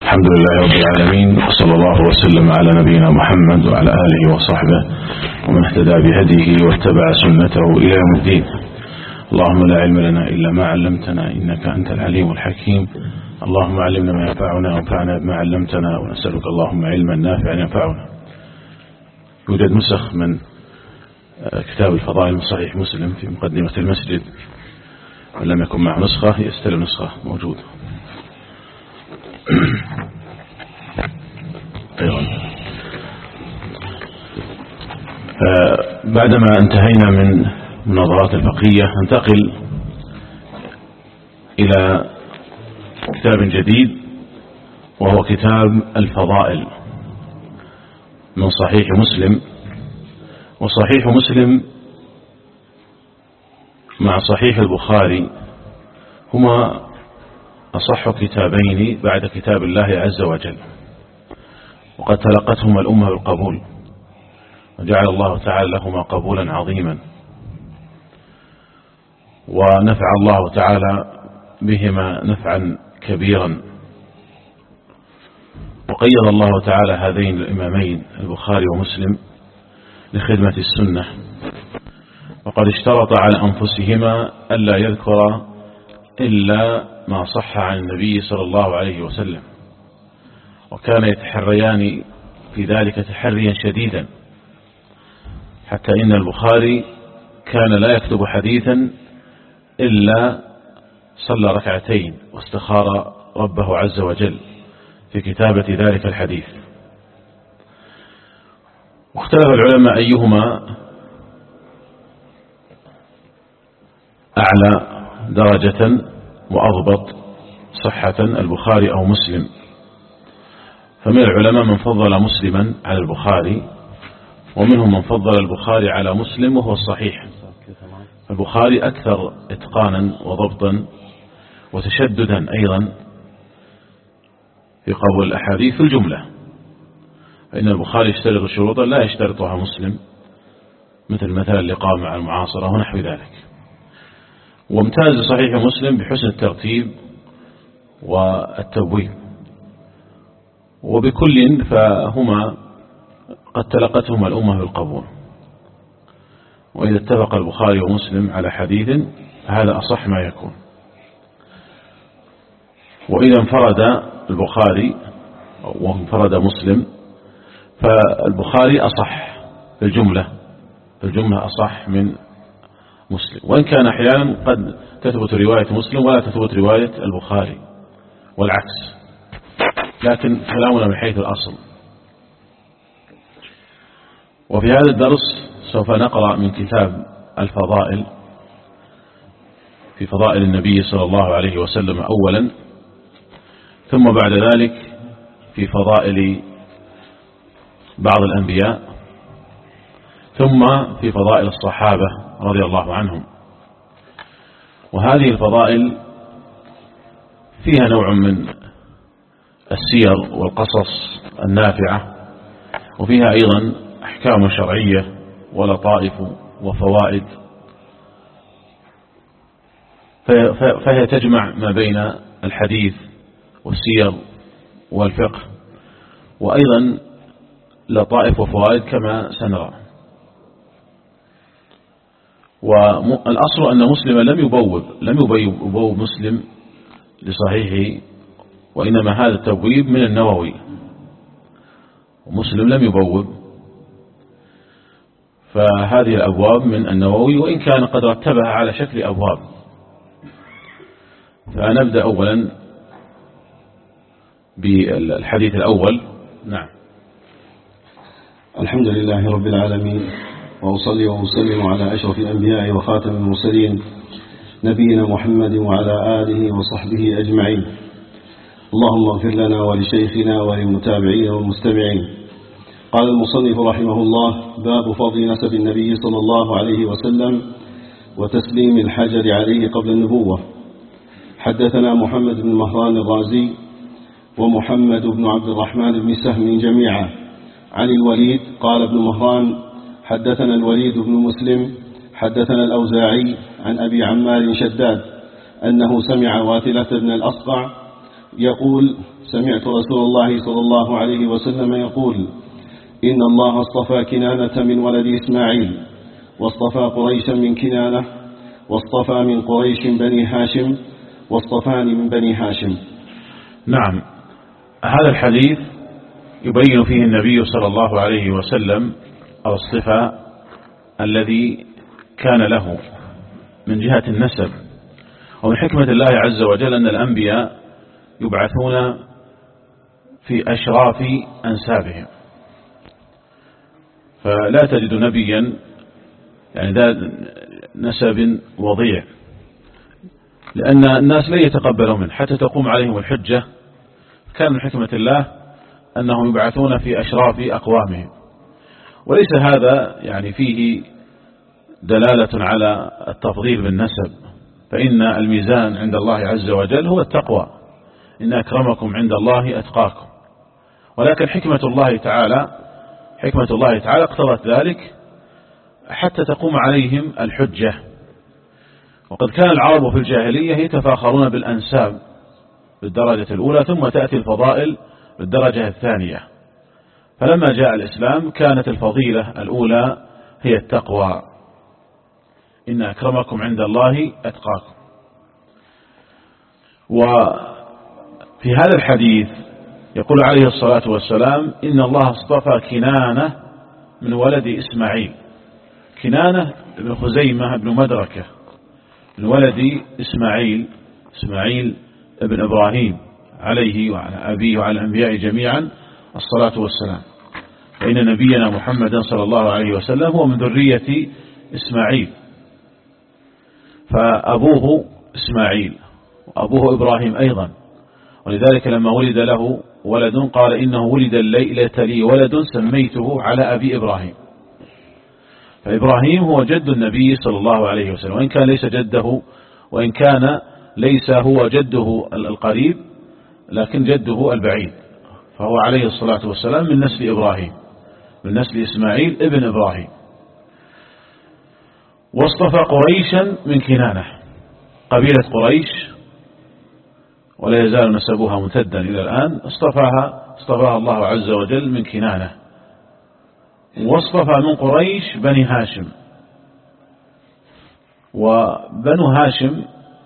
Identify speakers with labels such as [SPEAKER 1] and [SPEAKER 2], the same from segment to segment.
[SPEAKER 1] الحمد لله رب العالمين، وصلى الله وسلم على نبينا محمد وعلى آله وصحبه ومن اهتدى بهديه واتبع سنته إلى يوم الدين. اللهم لا علم لنا إلا ما علمتنا إنك أنت العليم الحكيم. اللهم علمنا ما ينفعنا وانفعنا بما علمتنا، ونسألك اللهم علما نافعا ينفعنا. يوجد نسخ من كتاب الفضائل من صحيح مسلم في مقدمة المسجد، من لم يكن معه نسخة يستلم نسخة موجودة. بعدما انتهينا من مناظرات الفقهية ننتقل إلى كتاب جديد، وهو كتاب الفضائل من صحيح مسلم. وصحيح مسلم مع صحيح البخاري هما أصح كتابين بعد كتاب الله عز وجل، وقد تلقتهما الأمة بالقبول، وجعل الله تعالى لهما قبولا عظيما، ونفع الله تعالى بهما نفعا كبيرا. وقيض الله تعالى هذين الإمامين البخاري ومسلم لخدمة السنة، وقد اشترط على أنفسهما ألا يذكر إلا ما صح عن النبي صلى الله عليه وسلم، وكان يتحريان في ذلك تحريا شديدا، حتى إن البخاري كان لا يكتب حديثا إلا صلى ركعتين واستخار ربه عز وجل في كتابة ذلك الحديث. واختلف العلماء أيهما أعلى درجة وأضبط صحة، البخاري أو مسلم. فمن العلماء من فضل مسلما على البخاري، ومنهم من فضل البخاري على مسلم، وهو الصحيح. البخاري أكثر إتقانا وضبطا وتشددا أيضا في قبول الأحاديث في الجملة، فإن البخاري يشترط شروطا لا يشترطها مسلم، مثل اللقاء مع المعاصرة ونحو ذلك. وامتاز صحيح مسلم بحسن الترتيب والتبويب، وبكل فهما قد تلقتهما الأمة بالقبول. وإذا اتفق البخاري ومسلم على حديث هذا أصح ما يكون. وإذا انفرد البخاري وانفرد مسلم فالبخاري أصح في الجملة أصح من مسلم، وإن كان أحيانا قد تثبت رواية مسلم ولا تثبت رواية البخاري والعكس، لكن كلامنا من حيث الأصل. وفي هذا الدرس سوف نقرأ من كتاب الفضائل في فضائل النبي صلى الله عليه وسلم أولا، ثم بعد ذلك في فضائل بعض الأنبياء، ثم في فضائل الصحابة رضي الله عنهم. وهذه الفضائل فيها نوع من السير والقصص النافعة، وفيها أيضا أحكام شرعية ولطائف وفوائد، فهي تجمع ما بين الحديث والسير والفقه، وأيضا لطائف وفوائد كما سنرى. والأصل أن مسلم لم يبوب مسلم لصحيحه، وإنما هذا التبويب من النووي، ومسلم لم يبوب، فهذه الأبواب من النووي، وإن كان قد رتبها على شكل أبواب. فنبدأ أولا بالحديث الأول. نعم.
[SPEAKER 2] الحمد لله رب العالمين، وأصلي وأسلم على أشرف الأنبياء وخاتم المرسلين نبينا محمد وعلى آله وصحبه أجمعين. اللهم اغفر لنا ولشيخنا وللمتابعين والمستمعين. قال المصنف رحمه الله: باب فضل نسب النبي صلى الله عليه وسلم وتسليم الحجر عليه قبل النبوة. حدثنا محمد بن مهران الرازي ومحمد بن عبد الرحمن بن سهم جميعا عن الوليد. قال ابن مهران: حدثنا الوليد بن مسلم حدثنا الأوزاعي عن أبي عمار شداد أنه سمع واثلة بن الأصقع يقول: سمعت رسول الله صلى الله عليه وسلم يقول: إن الله اصطفى كنانة من ولد إسماعيل، واصطفى قريشا من كنانة، واصطفى من قريش بني هاشم، واصطفاني من بني هاشم.
[SPEAKER 1] نعم، هذا الحديث يبين فيه النبي صلى الله عليه وسلم الاصطفاء الذي كان له من جهة النسب. ومن حكمة الله عز وجل أن الأنبياء يبعثون في أشراف أنسابهم، فلا تجد نبيا يعني ذا نسب وضيع، لأن الناس لا يتقبلوا منه حتى تقوم عليهم الحجة. كان من حكمة الله أنهم يبعثون في أشراف أقوامهم، وليس هذا يعني فيه دلالة على التفضيل بالنسب، فإن الميزان عند الله عز وجل هو التقوى، إن أكرمكم عند الله أتقاكم. ولكن حكمة الله تعالى اقتضت ذلك حتى تقوم عليهم الحجة. وقد كان العرب في الجاهلية يتفاخرون بالأنساب بالدرجة الأولى، ثم تأتي الفضائل بالدرجة الثانية. فلما جاء الإسلام كانت الفضيلة الأولى هي التقوى، إن أكرمكم عند الله أتقاكم. وفي هذا الحديث يقول عليه الصلاة والسلام: إن الله اصطفى كنانة من ولد إسماعيل. كنانة بن خزيمة بن مدركة من ولد إسماعيل ابن إبراهيم عليه وعلى أبيه وعلى الأنبياء جميعا الصلاة والسلام. فإن نبينا محمدا صلى الله عليه وسلم هو من ذرية إسماعيل، فأبوه إسماعيل وأبوه إبراهيم أيضا. ولذلك لما ولد له ولد قال: إنه ولد الليلة لي ولد سميته على أبي إبراهيم. فإبراهيم هو جد النبي صلى الله عليه وسلم، وإن كان ليس جده، وإن كان ليس هو جده القريب، لكن جده البعيد، فهو عليه الصلاة والسلام من نسل إبراهيم، من نسل إسماعيل ابن إبراهيم. واصطفى قريشا من كنانة، قبيلة قريش ولا يزال نسبها ممتدا إلى الآن، اصطفاها الله عز وجل من كنانة. واصطفى من قريش بني هاشم. وبنو هاشم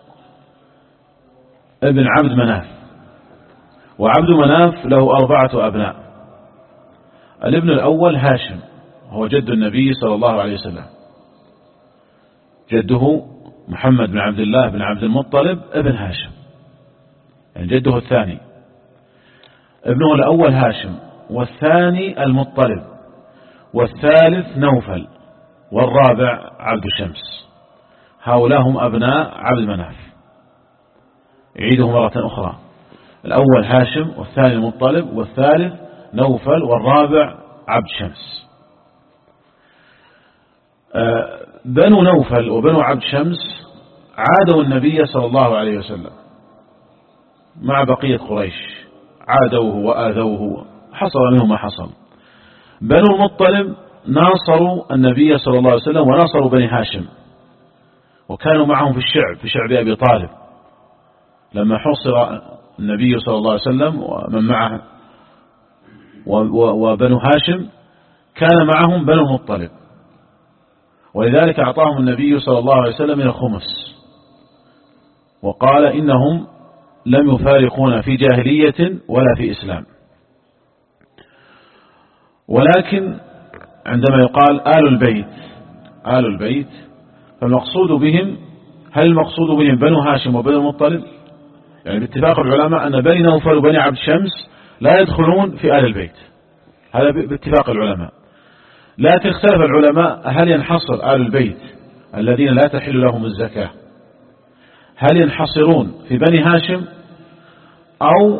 [SPEAKER 1] ابن عبد مناف، وعبد مناف له 4 أبناء. الابن الأول هاشم، هو جد النبي صلى الله عليه وسلم، جده محمد بن عبد الله بن عبد المطلب ابن هاشم، يعني جده الثاني. ابنه الأول هاشم، والثاني المطلب، والثالث نوفل، والرابع عبد شمس. هؤلاء هم أبناء عبد مناف. يعيده مرة أخرى: الأول هاشم، والثاني المطلب، والثالث نوفل، والرابع عبد شمس. بنو نوفل وبنو عبد شمس عادوا النبي صلى الله عليه وسلم مع بقية قريش، عادوه وآذوه، حصل منهم ما حصل. بنو المطلب ناصروا النبي صلى الله عليه وسلم وناصروا بني هاشم، وكانوا معهم في شعب أبي طالب لما حصر النبي صلى الله عليه وسلم ومن معه وبنو هاشم، كان معهم بنو المطلب، ولذلك أعطاهم النبي صلى الله عليه وسلم من الخمس، وقال: إنهم لم يفارقون في جاهلية ولا في إسلام. ولكن عندما يقال آل البيت فالمقصود بهم، هل المقصود بهم بنو هاشم وبنو المطلب؟ يعني باتفاق العلماء أن بني نوفل وبني عبد شمس لا يدخلون في آل البيت، هذا باتفاق العلماء. لكن اختلف العلماء: هل ينحصر آل البيت الذين لا تحل لهم الزكاة، هل ينحصرون في بني هاشم، أو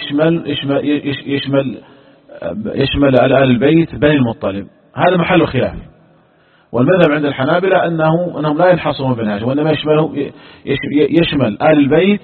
[SPEAKER 1] يشمل آل البيت بني المطلب؟ هذا محل خلاف. والمذهب عند الحنابلة أنهم لا ينحصرون بني هاشم، وإنما يشمل آل البيت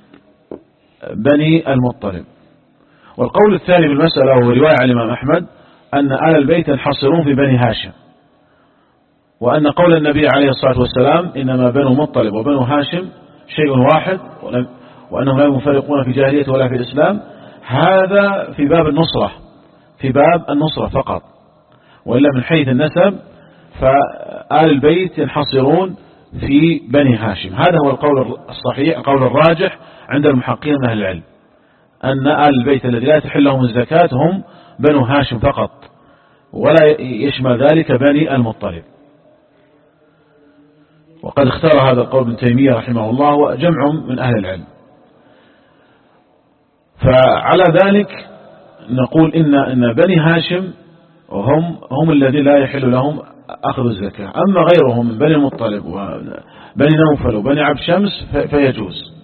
[SPEAKER 1] بني المطلب. والقول الثاني بالمسألة وهو رواية عن الإمام أحمد أن آل البيت ينحصرون في بني هاشم، وأن قول النبي عليه الصلاة والسلام: إنما بنو مطلب وبنو هاشم شيء واحد، وأنهم لا يفرقون في جاهلية ولا في الإسلام، هذا في باب النصرة، في باب النصرة فقط. وإلا من حيث النسب فآل البيت ينحصرون في بني هاشم. هذا هو القول الصحيح، القول الراجح عند المحققين من أهل العلم، أن آل البيت الذي لا تحل لهم الزكاة هم بنو هاشم فقط، ولا يشمل ذلك بني المطلب. وقد اختار هذا القول ابن تيمية رحمه الله وجمع من أهل العلم. فعلى ذلك نقول إن بني هاشم هم الذين لا يحل لهم أخذ الزكاة، أما غيرهم من بني المطلب وبني نوفل وبني عبد شمس فيجوز.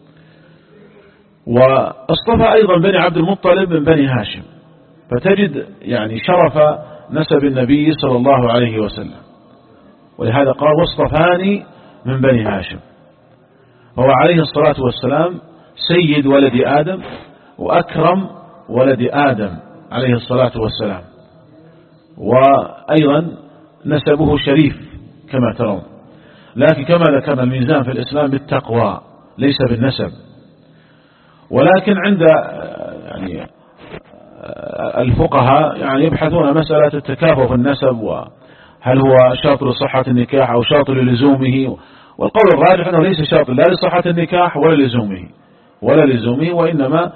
[SPEAKER 1] واصطفى أيضا بني عبد المطلب من بني هاشم، فتجد يعني شرف نسب النبي صلى الله عليه وسلم، ولهذا قال واصطفاني من بني هاشم. هو عليه الصلاة والسلام سيد ولد آدم وأكرم ولد آدم عليه الصلاة والسلام، وأيضا نسبه شريف كما ترون. لكن كما ذكرنا الميزان في الإسلام بالتقوى ليس بالنسب. ولكن عند يعني الفقهاء يعني يبحثون مسألة التكافؤ في النسب، وهل هو شرط لصحة النكاح أو شرط للزومه. والقول الراجح أنه ليس شرط لا لصحة النكاح ولا لزومه، وإنما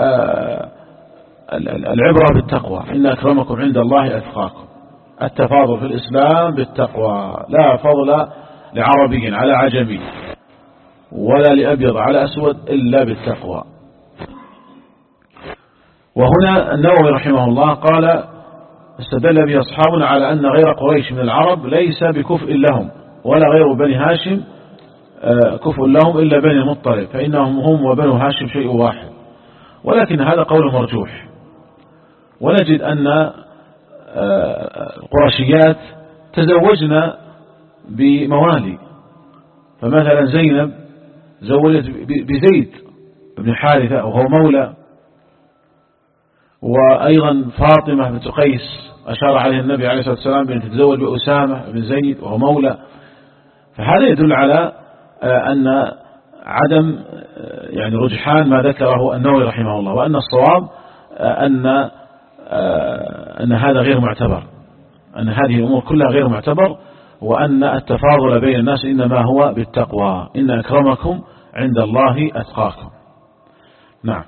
[SPEAKER 1] العبرة بالتقوى، إن أكرمكم عند الله أتقاكم. التفاضل في الإسلام بالتقوى، لا فضل لعربي على عجمي ولا لأبيض على أسود إلا بالتقوى. وهنا النووي رحمه الله قال استدل به أصحابنا على أن غير قريش من العرب ليس بكفء لهم، ولا غير بني هاشم كفء لهم إلا بني المطلب، فإنهم هم وبنو هاشم شيء واحد. ولكن هذا قول مرجوح. ونجد أن القرشيات تزوجنا بموالي، فمثلا زينب زوجت بزيد بن حارثة وهو مولى، وأيضا فاطمة بنت قيس أشار عليه النبي عليه الصلاة والسلام بأن تتزوج بأسامة بن زيد وهو مولى. فهذا يدل على أن عدم يعني رجحان ما ذكره النووي رحمه الله، وأن الصواب أن هذا غير معتبر، أن هذه الأمور كلها غير معتبر، وأن التفاضل بين الناس إنما هو بالتقوى، إن أكرمكم عند الله أتقاكم. نعم.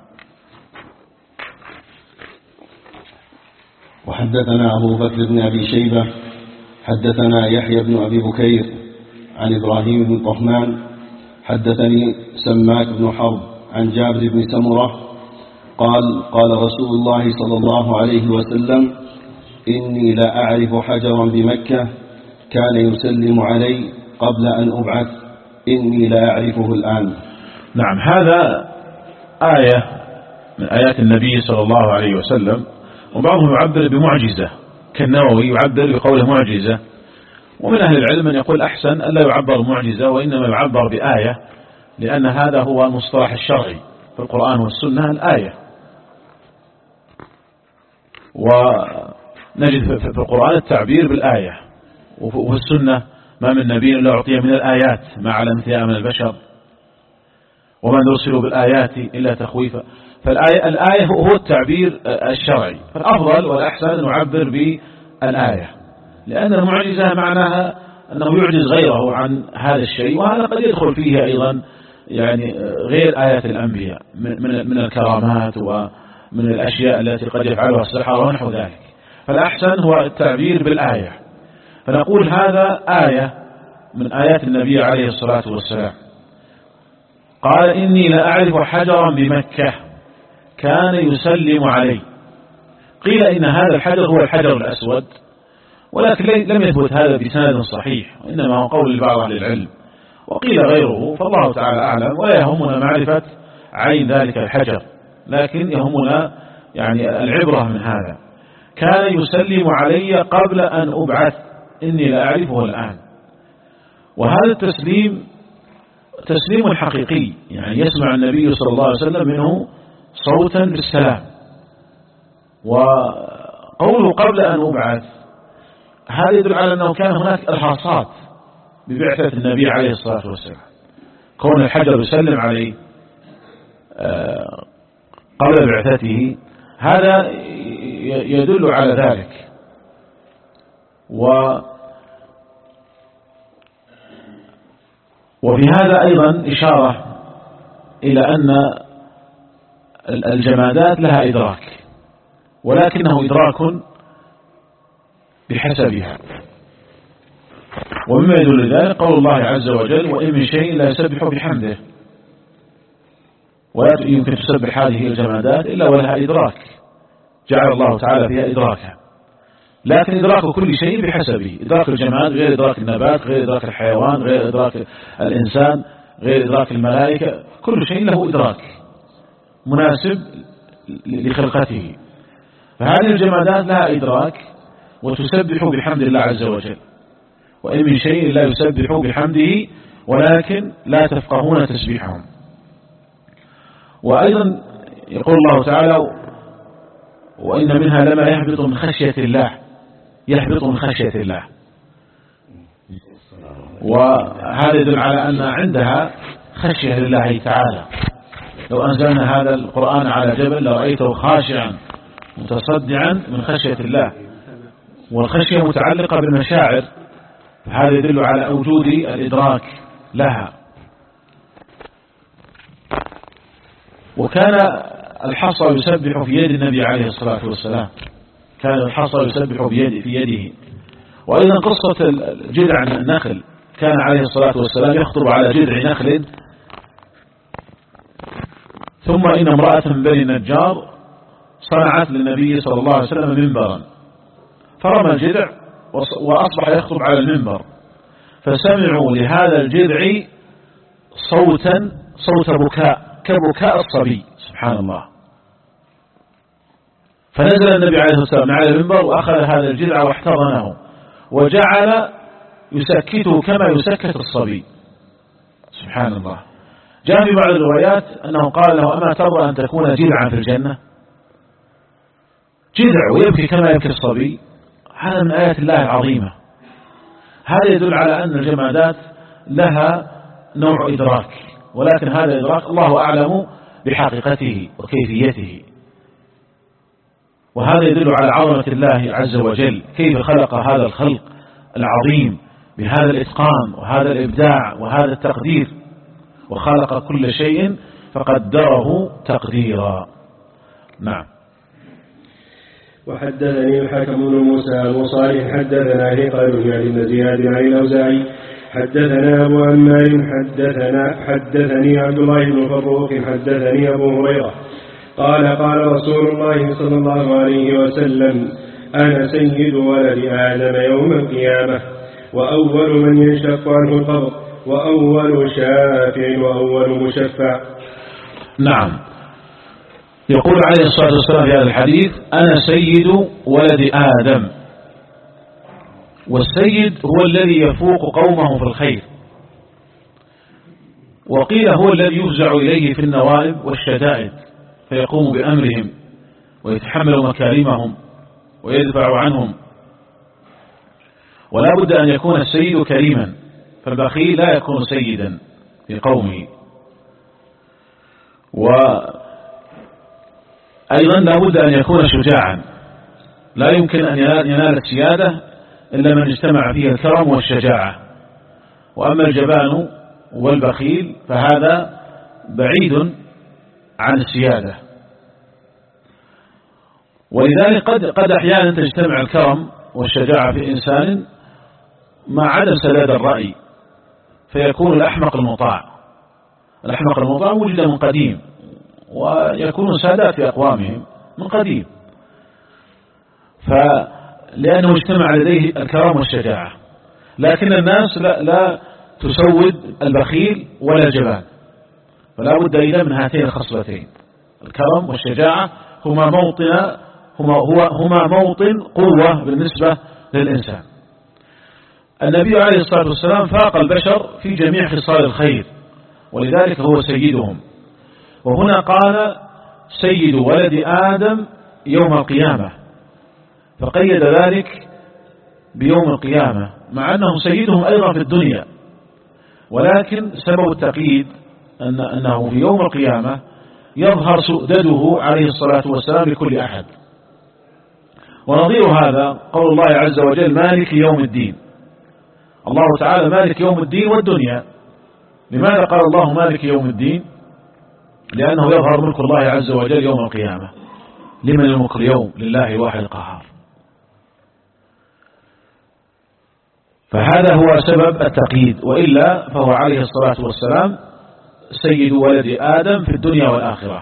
[SPEAKER 2] وحدثنا أبو بكر بن أبي شيبة حدثنا يحيى بن أبي بكير عن إبراهيم بن طهمان حدثني سماك بن حرب عن جابر بن سمرة قال قال رسول الله صلى الله عليه وسلم إني لا أعرف حجرا بمكة كان يسلم علي قبل أن أبعث إني لا أعرفه الآن.
[SPEAKER 1] نعم، هذا آية من آيات النبي صلى الله عليه وسلم، وبعضهم يعبر بمعجزة كالنووي يعبر بقوله معجزة. ومن أهل العلم من يقول أحسن ألا يعبر معجزة وإنما يعبر بآية، لأن هذا هو المصطلح الشرعي في القرآن والسنة الآية. ونجد في القرآن التعبير بالآية، وفي السنة ما من نبي إلا أعطي من الآيات ما على مثلها من البشر وما نرسل بالآيات إلا تخويفا. فالآية هو التعبير الشرعي، فالأفضل والأحسن أن نعبر بالآية، لأن المعجزة معناها أنه يعجز غيره عن هذا الشيء، وهذا قد يدخل فيه أيضا يعني غير آيات الأنبياء من الكرامات ومن الأشياء التي قد يفعلها السحرة ونحو ذلك. فالأحسن هو التعبير بالآية، فنقول هذا آية من آيات النبي عليه الصلاة والسلام. قال إني لا أعرف حجرا بمكة كان يسلم علي. قيل إن هذا الحجر هو الحجر الأسود، ولكن لم يثبت هذا بسند صحيح، وإنما هو قول لبعض أهل العلم، وقيل غيره، فالله تعالى أعلم. ولا يهمنا معرفة عين ذلك الحجر، لكن يهمنا يعني العبرة من هذا. كان يسلم علي قبل أن أبعث إني لا أعرفه الآن. وهذا التسليم تسليم حقيقي، يعني يسمع النبي صلى الله عليه وسلم منه صوتا بالسلام. وقوله قبل أن أبعث هذا يدل على أنه كان هناك إرهاصات ببعثة النبي عليه الصلاة والسلام. كون الحجر يسلم عليه قبل بعثته، هذا يدل على ذلك. وفي هذا أيضا إشارة إلى أن الجمادات لها إدراك، ولكنه إدراك بحسبها. ومما يدل ذلك قول الله عز وجل: وإن من شيء لا يسبح بحمده. ولا يمكن تسبح هذه الجمادات إلا ولها إدراك، جعل الله تعالى فيها إدراكا، لكن إدراك كل شيء بحسبه. إدراك الجماد غير إدراك النبات، غير إدراك الحيوان، غير إدراك الإنسان، غير إدراك الملائكة. كل شيء له إدراك مناسب لخلقته. فهذه الجمادات لها إدراك وتسبح بحمد الله عز وجل. وإن من شيء لا يسبح بحمده ولكن لا تفقهون تسبيحهم. وأيضا يقول الله تعالى: وإن منها لما يهبط من خشية الله، يهبط من خشية الله. وهذا يدل على أن عندها خشية لله تعالى. لو أنزلنا هذا القرآن على جبل لرأيته خاشعا متصدعا من خشية الله. والخشية متعلقة بالمشاعر، هذا يدل على وجود الإدراك لها. وكان الحصى يسبح في يد النبي عليه الصلاة والسلام، كان الحصى يسبح في يده. وأيضا قصة جذع النخل، كان عليه الصلاة والسلام يخطب على جذع نخل، ثم إن امرأة من بني النجار صنعت للنبي صلى الله عليه وسلم منبرا، فرمى الجذع وأصبح يخطب على المنبر، فسمعوا لهذا الجذع صوت بكاء كبكاء الصبي، سبحان الله. فنزل النبي عليه الصلاة والسلام على المنبر وأخذ هذا الجذع واحتضنه وجعل يسكته كما يسكت الصبي، سبحان الله. جاء في بعض الروايات أنه قال له: أما ترضى أن تكون جذعا في الجنة؟ جذع ويبكي كما يبكي الصبي، هذا من آيات الله العظيمة. هذا يدل على أن الجمادات لها نوع إدراك، ولكن هذا الإدراك الله أعلم بحقيقته وكيفيته. وهذا يدل على عظمة الله عز وجل، كيف خلق هذا الخلق العظيم بهذا الإتقان وهذا الإبداع وهذا التقدير، وخلق كل شيء فقدره تقديرا. نعم.
[SPEAKER 3] وحدثني الحكم بن موسى المصالح حدثنا هقل يعني بن زياد عن الأوزاعي حدثنا أبو عمار حدثني عبد الله بن فروق حدثني أبو هريرة قال: قال رسول الله صلى الله عليه وسلم: أنا سيد ولد آدم يوم القيامة، وأول من ينشق عنه القبر، وأول شافع، وأول مشفع.
[SPEAKER 1] نعم. يقول عليه الصلاة والسلام في هذا الحديث: أنا سيد ولد آدم. والسيد هو الذي يفوق قومه في الخير، وقيل هو الذي يفزع إليه في النوائب والشدائد فيقوم بأمرهم ويتحمل مكارمهم ويدفع عنهم. ولا بد أن يكون السيد كريما، فالبخيل لا يكون سيدا في قومه. وأيضا لا بد أن يكون شجاعا، لا يمكن أن ينال السيادة إلا من اجتمع فيه الكرم والشجاعة. وأما الجبان والبخيل فهذا بعيد عن السيادة. ولذلك قد أحيانا تجتمع الكرم والشجاعة في إنسان مع عدم سداد الرأي، فيكون الأحمق المطاع. الأحمق المطاع وجد من قديم، ويكون سادات في أقوامهم من قديم، لأنه اجتمع لديه الكرم والشجاعة. لكن الناس لا تسود البخيل ولا الجبان، فلا بد إلا من هاتين الخصلتين، الكرم والشجاعة هما موطن قوة بالنسبة للإنسان. النبي عليه الصلاة والسلام فاق البشر في جميع خصال الخير، ولذلك هو سيدهم. وهنا قال: سيد ولد آدم يوم القيامة، فقيد ذلك بيوم القيامة، مع أنه سيدهم أيضا في الدنيا، ولكن سبب التقييد أنه في يوم القيامة، يظهر سؤدده عليه الصلاة والسلام لكل أحد. ونظير هذا قول الله عز وجل مالك يوم الدين. الله تعالى مالك يوم الدين والدنيا. لماذا قال الله مالك يوم الدين؟ لأنه يظهر ملك الله عز وجل يوم القيامة. لمن الملك اليوم؟ لله الواحد القهار. فهذا هو سبب التقييد، وإلا فهو عليه الصلاة والسلام سيد ولد آدم في الدنيا والآخرة.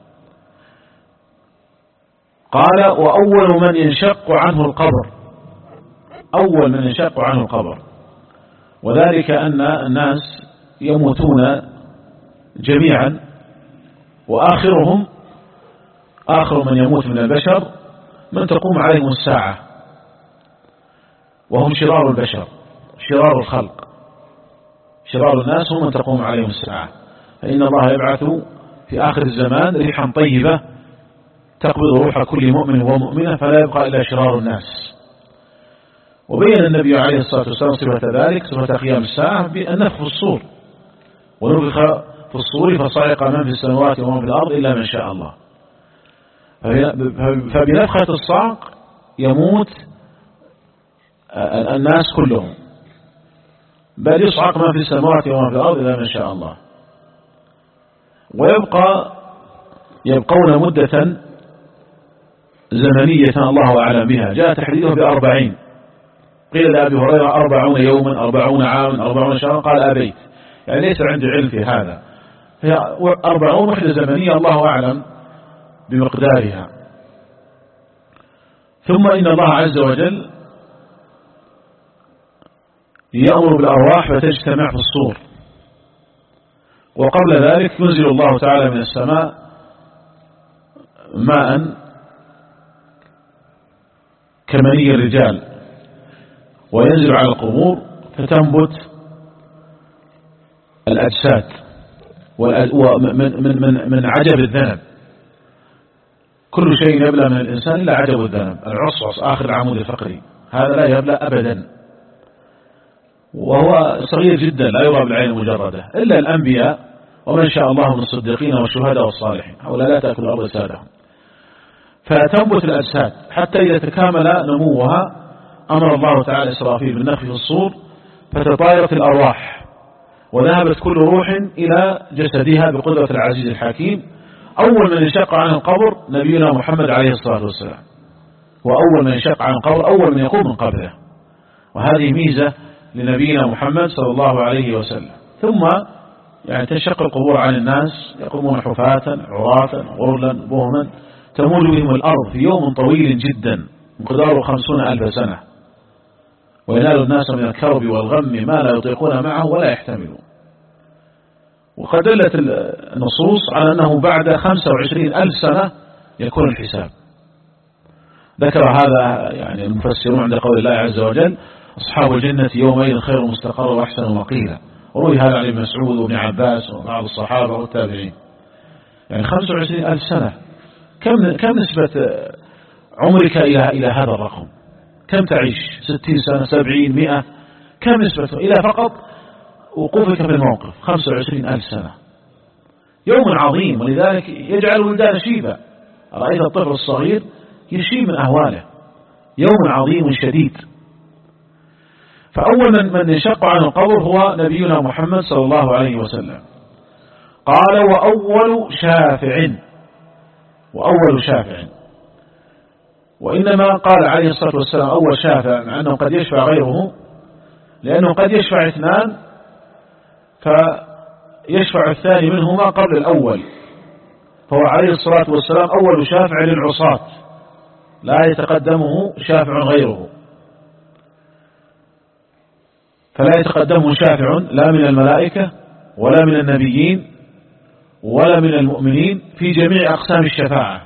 [SPEAKER 1] قال وأول من ينشق عنه القبر، أول من ينشق عنه القبر، وذلك أن الناس يموتون جميعا، وآخرهم آخر من يموت من البشر من تقوم عليهم الساعة، وهم شرار البشر، شرار الخلق، شرار الناس هم من تقوم عليهم الساعة. فإن الله يبعث في آخر الزمان ريحا طيبة تقبض روح كل مؤمن ومؤمنة فلا يبقى إلا شرار الناس. وبين النبي عليه الصلاة والسلام صفة ذلك، صفة قيام الساعة، بالنفخ في الصور، ونفخ في الصور فصعق من في السماوات ومن في الأرض إلا من شاء الله. فبنفخة الصعق يموت الناس كلهم، بل يصعق من في السماوات ومن في الأرض إلا من شاء الله. يبقون مدة زمنية الله أعلم بها، جاء تحديده ب40. قيل لأبي هريرة 40 يوما 40 عاما 40 شهرا، قال أبيت، يعني ليس عندي علم في هذا. هي 40 وحدة زمنية الله أعلم بمقدارها. ثم إن الله عز وجل يأمر بالأرواح فتجتمع في الصور، وقبل ذلك ينزل الله تعالى من السماء ماء كمني الرجال وينزل على القبور فتنبت الأجساد. من عجب الذنب، كل شيء يبلى من الإنسان إلا عجب الذنب، العصعص آخر العمود الفقري هذا لا يبلى أبدا، وهو صغير جدا لا يرى بالعين المجردة، إلا الأنبياء ومن شاء الله من الصديقين والشهداء والصالحين، هؤلاء لا تأكل الأرض سادهم. فتنبت الأجساد حتى إذا تكامل نموها أمر الله تعالى إسرافيل بالنفخ في الصور فتطايرت الأرواح، وذهبت كل روح إلى جسدها بقدرة العزيز الحكيم. أول من انشق عن القبر نبينا محمد عليه الصلاة والسلام، وأول من انشق عن القبر أول من يقوم من قبره، وهذه ميزة لنبينا محمد صلى الله عليه وسلم. ثم يعني تنشق القبور عن الناس، يقومون حفاة عراة غرلا بهما، تمول بهم الأرض في يوم طويل جدا مقداره 50,000 سنة، وينال الناس من الكرب والغم ما لا يطيقون معه ولا يحتملون. وقد دلت النصوص على أنه بعد 25,000 سنة يكون الحساب. ذكر هذا يعني المفسرون عند قول الله عز وجل أصحاب الجنة يومئذ خير مستقر وأحسن مقيلا، وروي هذا عن ابن مسعود وابن عباس وبعض الصحابة والتابعين. يعني 25,000 سنة، كم نسبة عمرك إلى هذا الرقم؟ كم تعيش؟ 60 سنة 70 100؟ كم نسبته إلى فقط وقوفك في الموقف؟ 25,000 سنة، يوم عظيم، ولذلك يجعل الولدان شيبا. رأيت الطفل الصغير يشيب من أهواله، يوم عظيم شديد. فأول من ينشق عن القبر هو نبينا محمد صلى الله عليه وسلم. قال وأول شافع، وإنما قال عليه الصلاة والسلام أول شافع مع أنه قد يشفع غيره، لأنه قد يشفع 2 فيشفع الثاني منهما قبل الأول، فهو عليه الصلاة والسلام أول شافع للعصاة لا يتقدمه شافع غيره، فلا يتقدمه شافع لا من الملائكة ولا من النبيين ولا من المؤمنين في جميع أقسام الشفاعة،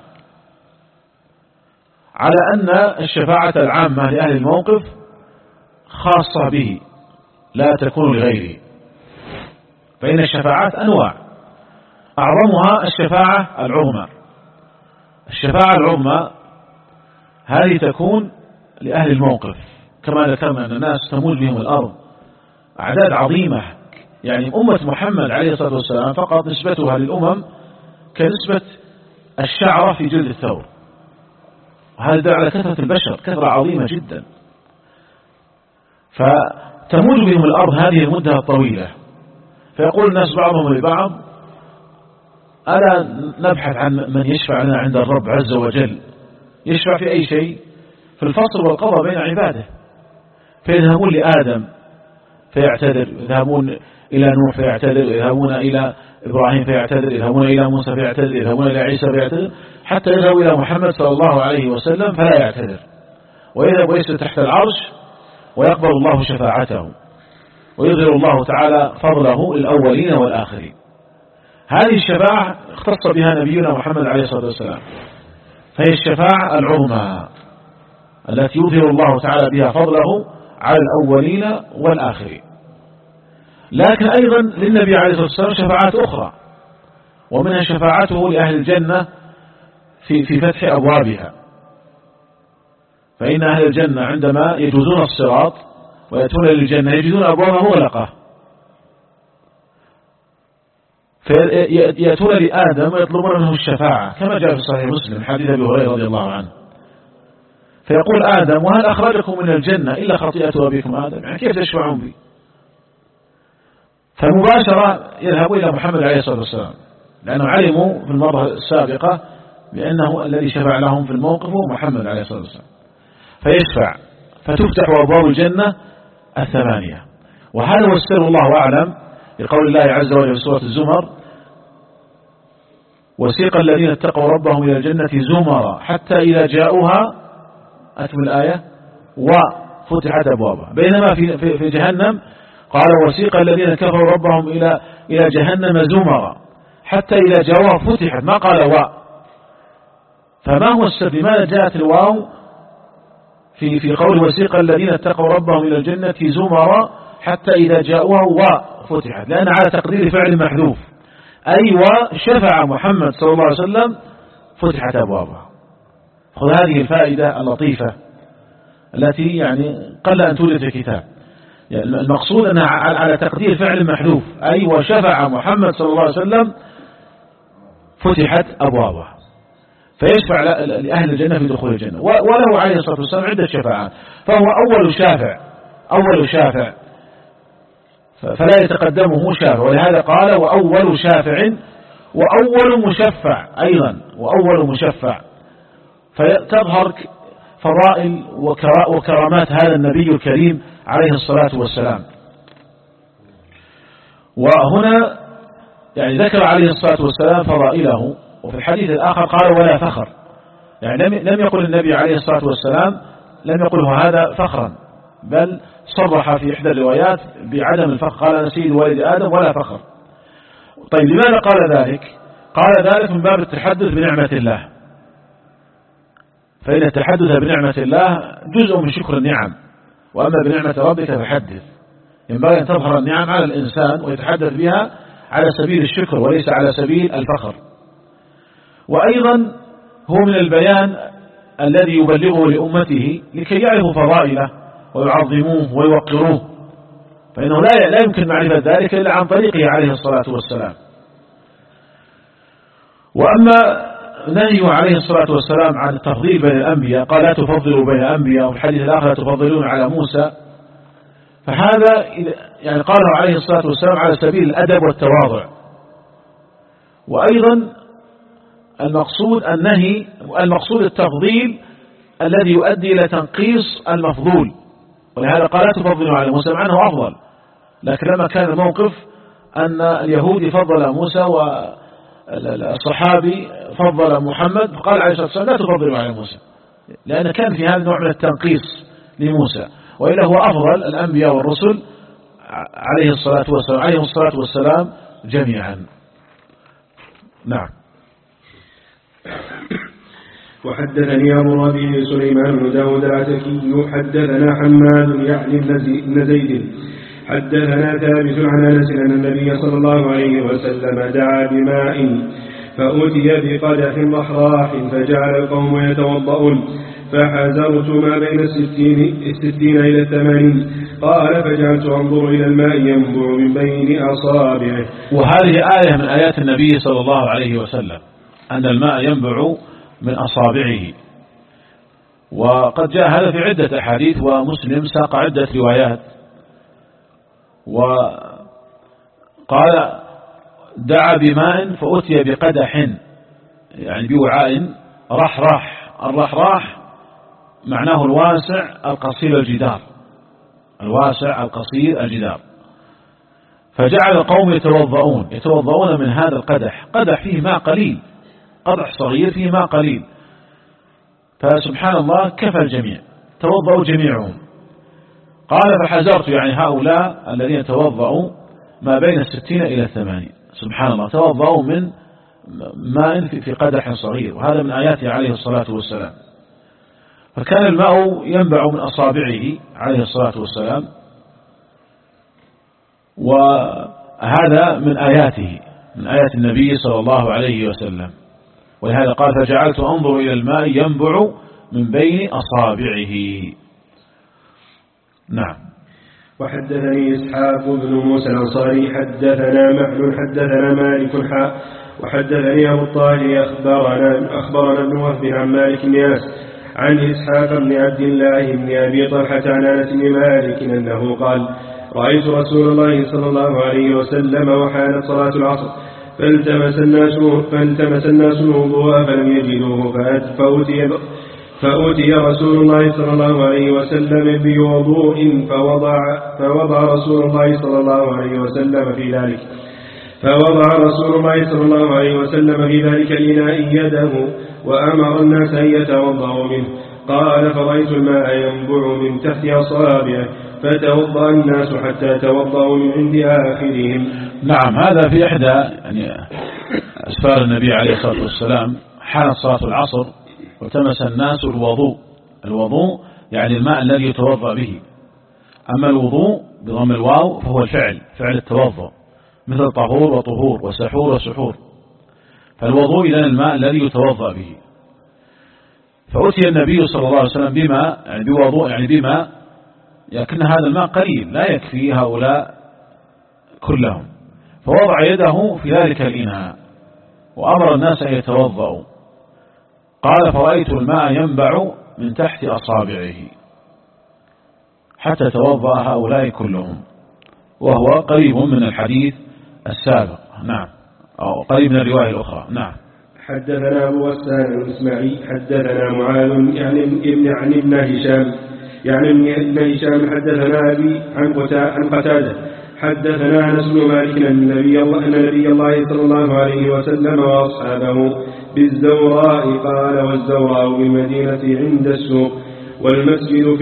[SPEAKER 1] على أن الشفاعة العامة لأهل الموقف خاصة به لا تكون لغيره. فإن الشفاعات أنواع، أعظمها الشفاعة العظمى. الشفاعة العظمى هذه تكون لأهل الموقف، كما ذكرنا أن الناس تموج بهم الأرض أعداد عظيمة، يعني أمة محمد عليه الصلاة والسلام فقط نسبتها للأمم كنسبة الشعرة في جلد الثور، وهذا يدل على كثرة البشر، كثرة عظيمة جدا، فتموج بهم الأرض هذه المدة الطويلة. فيقول الناس بعضهم لبعض: ألا نبحث عن من يشفع لنا عند الرب عز وجل؟ يشفع في أي شيء؟ في الفصل والقضاء بين عباده. فيذهبون لآدم فيعتذر، يذهبون إلى نوح فيعتذر، يذهبون إلى إبراهيم فيعتذر، يذهبون إلى موسى فيعتذر، يذهبون إلى عيسى فيعتذر، حتى يذهبوا إلى محمد صلى الله عليه وسلم فلا يعتذر، ويذهب ويسجد تحت العرش ويقبل الله شفاعته، ويظهر الله تعالى فضله الأولين والآخرين. هذه الشفاعة اختص بها نبينا محمد عليه الصلاة والسلام، فهي الشفاعة العظمى التي يظهر الله تعالى بها فضله على الأولين والآخرين. لكن أيضا للنبي عليه الصلاة والسلام شفاعات أخرى، ومنها شفاعته لأهل الجنة في فتح أبوابها. فإن أهل الجنة عندما يجوزون الصراط ويأتون للجنة يجدون أبوابها مغلقة، فيأتون لآدم ويطلبون منه الشفاعة، كما جاء في صحيح مسلم حديث أبي هريرة رضي الله عنه. فيقول آدم: وهل أخرجكم من الجنة إلا خطيئة أبيكم آدم؟ يعني كيف تشفعون بي؟ فمباشرة يذهبوا إلى محمد عليه الصلاة والسلام، لأنه علموا في المرة السابقة بأنه الذي شفع لهم في الموقف هو محمد عليه الصلاة والسلام، فيشفع فتفتح أبواب الجنة 8. وهذا هو السر الله أعلم لقول الله عز وجل في سورة الزمر: وسيق الذين اتقوا ربهم إلى الجنة زمرا حتى إذا جاءوها، أكمل الآية، وفتحت أبوابها. بينما في جهنم قال: وسيق الذين كفروا ربهم إلى جهنم زمرا حتى إذا جاءوها فتحت، ما قال و. فما هو السر؟ لماذا جاءت الواو في قول وسيق الذين اتقوا ربهم إلى الجنة زمرا حتى إذا جاءوها وفتحت؟ لأن على تقدير فعل محذوف، أي وشفع محمد صلى الله عليه وسلم فتحت أبوابها. خذ هذه الفائدة اللطيفة التي يعني قل أن توجد في الكتاب. يعني المقصود أنها على تقدير فعل محذوف، أي وشفع محمد صلى الله عليه وسلم فتحت أبوابها، فيشفع لأهل الجنة في دخول الجنة. وله عليه الصلاة والسلام عدة شفاعات، فهو أول شافع فلا يتقدمه شافع، ولهذا قال: وأول شافع وأول مشفع أيضا، وأول مشفع. فتظهر فضائل وكرامات هذا النبي الكريم عليه الصلاة والسلام. وهنا يعني ذكر عليه الصلاة والسلام فضائله، وفي الحديث الآخر قال: ولا فخر. يعني لم يقل النبي عليه الصلاة والسلام، لم يقله هذا فخرا، بل صرح في إحدى الروايات بعدم الفخر، قال: أنا سيد ولد آدم ولا فخر. طيب لماذا قال ذلك؟ قال ذلك من باب التحدث بنعمة الله، فإن التحدث بنعمة الله جزء من شكر النعم، وأما بنعمة ربك فحدث. ينبغي أن تظهر النعم على الإنسان ويتحدث بها على سبيل الشكر وليس على سبيل الفخر. وأيضا هو من البيان الذي يبلغه لأمته لكي يعرفوا فضائله ويعظموه ويوقروه، فإنه لا يمكن معرفة ذلك إلا عن طريقه عليه الصلاة والسلام. وأما نهيه عليه الصلاة والسلام عن التفضيل بين الأنبياء، قال: لا تفضلوا بين الأنبياء، وفي الحديث الآخر: لا تفضلون على موسى. فهذا يعني قاله عليه الصلاة والسلام على سبيل الأدب والتواضع. وأيضا المقصود التفضيل الذي يؤدي إلى تنقيص المفضول، ولهذا قال: لا تفضلوا على موسى، مع أنه أفضل. لكن لما كان الموقف أن اليهودي فضل موسى والصحابي فضل محمد، فقال عليه الصلاة والسلام: لا تفضلوا على موسى، لأن كان في هذا النوع من التنقيص لموسى، وإلا هو أفضل الأنبياء والرسل عليهم الصلاة والسلام جميعا. نعم.
[SPEAKER 3] وحدثني أبو ربيع سليمان بن داود العتكي حدثنا حماد يعني بن زيد حدثنا ثابت عن أنس أن النبي صلى الله عليه وسلم دعا بماء فأتي بقدح رحراح فجعل القوم يتوضؤون فحزرت ما بين 60 إلى 80. قال: فجعلت أنظر إلى الماء ينبع من بين أصابعه.
[SPEAKER 1] وهذه آية من آيات النبي صلى الله عليه وسلم، أن الماء ينبع من أصابعه. وقد جاء هذا في عدة أحاديث، ومسلم ساق عدة روايات وقال دعا بماء فأتي بقدح، يعني بوعاء رحراح. الرحراح معناه الواسع القصير الجدار، الواسع القصير الجدار. فجعل القوم يتوضؤون من هذا القدح، قدح فيه ماء قليل، قدح صغير فيه ماء قليل. فسبحان الله كفى الجميع، توضؤوا جميعهم. قال فحذرت يعني هؤلاء الذين توضؤوا ما بين 60 إلى 80، سبحان الله، توضؤوا من ماء في قدح صغير، وهذا من آياته عليه الصلاة والسلام. فكان الماء ينبع من أصابعه عليه الصلاة والسلام، وهذا من آياته، من آيات النبي صلى الله عليه وسلم. ولهذا قال فجعلت أنظر إلى الماء ينبع من بين أصابعه. نعم.
[SPEAKER 3] وحدثني إسحاق بن موسى الأنصاري حدثنا معن حدثنا مالك وحدثني أبو الطاهر أخبرنا ابن وهب عن مالك بن أنس عن إسحاق بن عبد الله بن أبي طلحة عن أنس بن مالك أنه قال رأيت رسول الله صلى الله عليه وسلم وحانت صلاة العصر فالتمس الناس الوضوء فلم يجدوه فأتي رسول الله صلى الله عليه وسلم بوضوء فوضع رسول الله صلى الله عليه وسلم في ذلك الإناء يده وأمر الناس أن يتوضأوا منه. قال فرأيت الماء ينبع من تحت أصابعه فتوضأ الناس حتى توضأوا من عند آخرهم.
[SPEAKER 1] نعم، هذا في إحدى أسفار النبي عليه الصلاة والسلام، حانت صلاة العصر والتمس الناس الوضوء يعني الماء الذي يتوضأ به. أما الوضوء بضم الواو فهو فعل التوضؤ، مثل طهور وطهور وسحور وسحور. فالوضوء إلى الماء الذي يتوضأ به. فأتي النبي صلى الله عليه وسلم بماء، يعني بوضوء يعني بماء، لكن هذا الماء قليل لا يكفي هؤلاء كلهم. فوضع يده في ذلك الإناء وأمر الناس أن يتوضأوا. قال فرأيت الماء ينبع من تحت أصابعه حتى توضأ هؤلاء كلهم، وهو قريب من الحديث السابق. نعم، أو قريب من الرواية الأخرى. نعم.
[SPEAKER 3] حدثنا أبو غسان الإسماعيلي حدثنا معاذ يعني ابن هشام حدثنا أبي عن قتادة حدثنا أنس بن مالك أن نبي الله صلى الله عليه وسلم وأصحابه بالزوراء قال والزوراء بالمدينة عند السوق والمسجد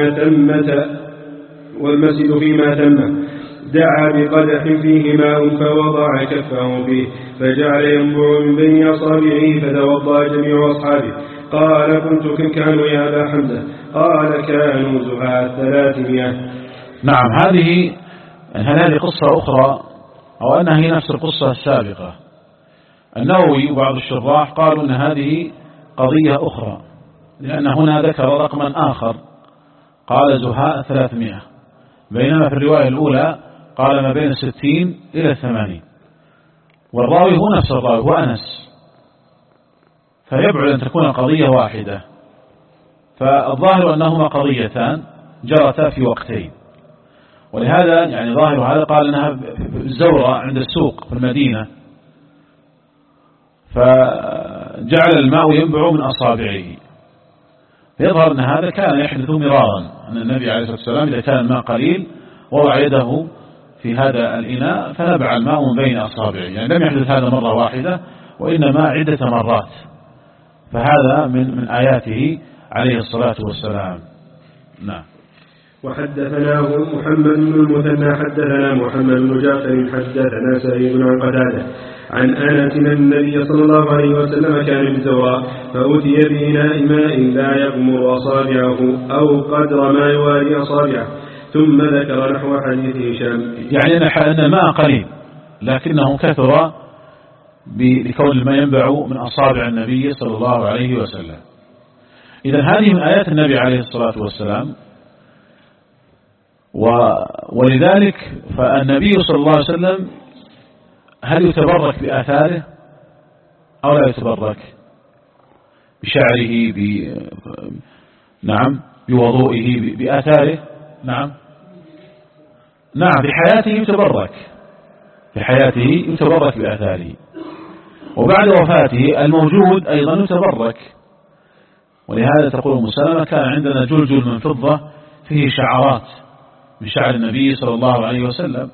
[SPEAKER 3] فيما تم دعا بقدح فيه ماء فوضع كفه فيه فجعل ينبع من بين أصابعه فتوضأ جميع أصحابه. قال قلت كم كانوا يا أبا حمزة؟ قال كانوا زهاة 300.
[SPEAKER 1] نعم، هذه قصة أخرى، أو أنها هي نفس القصة السابقة. النووي وبعض الشراح قالوا أن هذه قضية أخرى، لأن هنا ذكر رقما آخر قال زهاء 300، بينما في الرواية الأولى قال ما بين 60 إلى 80، والراوي هو نفس الراوي هو أنس، فيبعد أن تكون قضية واحدة. فالظاهر أنهما قضيتان جرتا في وقتين، ولهذا يعني ظاهر هذا قال أنها زورة عند السوق في المدينة، فجعل الماء ينبع من أصابعه. فيظهر أن هذا كان يحدث مرارا، أن النبي عليه الصلاة والسلام إذا كان الماء قليل وضع يده في هذا الإناء فنبع الماء من بين أصابعه، يعني لم يحدث هذا مرة واحدة وإنما عدة مرات. فهذا من آياته عليه الصلاة والسلام. نعم.
[SPEAKER 3] وحدثناه محمد بن المثنى حدثنا محمد بن جعفر حدثنا سعيد عن قتادة عن أنس أن النبي صلى الله عليه وسلم كان بالزوراء فأتي بإناء ماء لا يغمر أصابعه أو قدر ما يواري أصابعه، ثم ذكر نحو حديث هشام،
[SPEAKER 1] يعني أن الماء قليل لكنه كثر بكون الماء ينبع من أصابع النبي صلى الله عليه وسلم. إذن هذه من آيات النبي عليه الصلاة والسلام، ولذلك فالنبي صلى الله عليه وسلم هل يتبرك بآثاره أو لا يتبرك بشعره نعم بوضوئه بآثاره؟ نعم في حياته يتبرك، في حياته يتبرك بآثاره، وبعد وفاته الموجود أيضا يتبرك. ولهذا تقول أم سلمة كان عندنا جلجل من فضة فيه شعرات من شعر النبي صلى الله عليه وسلم،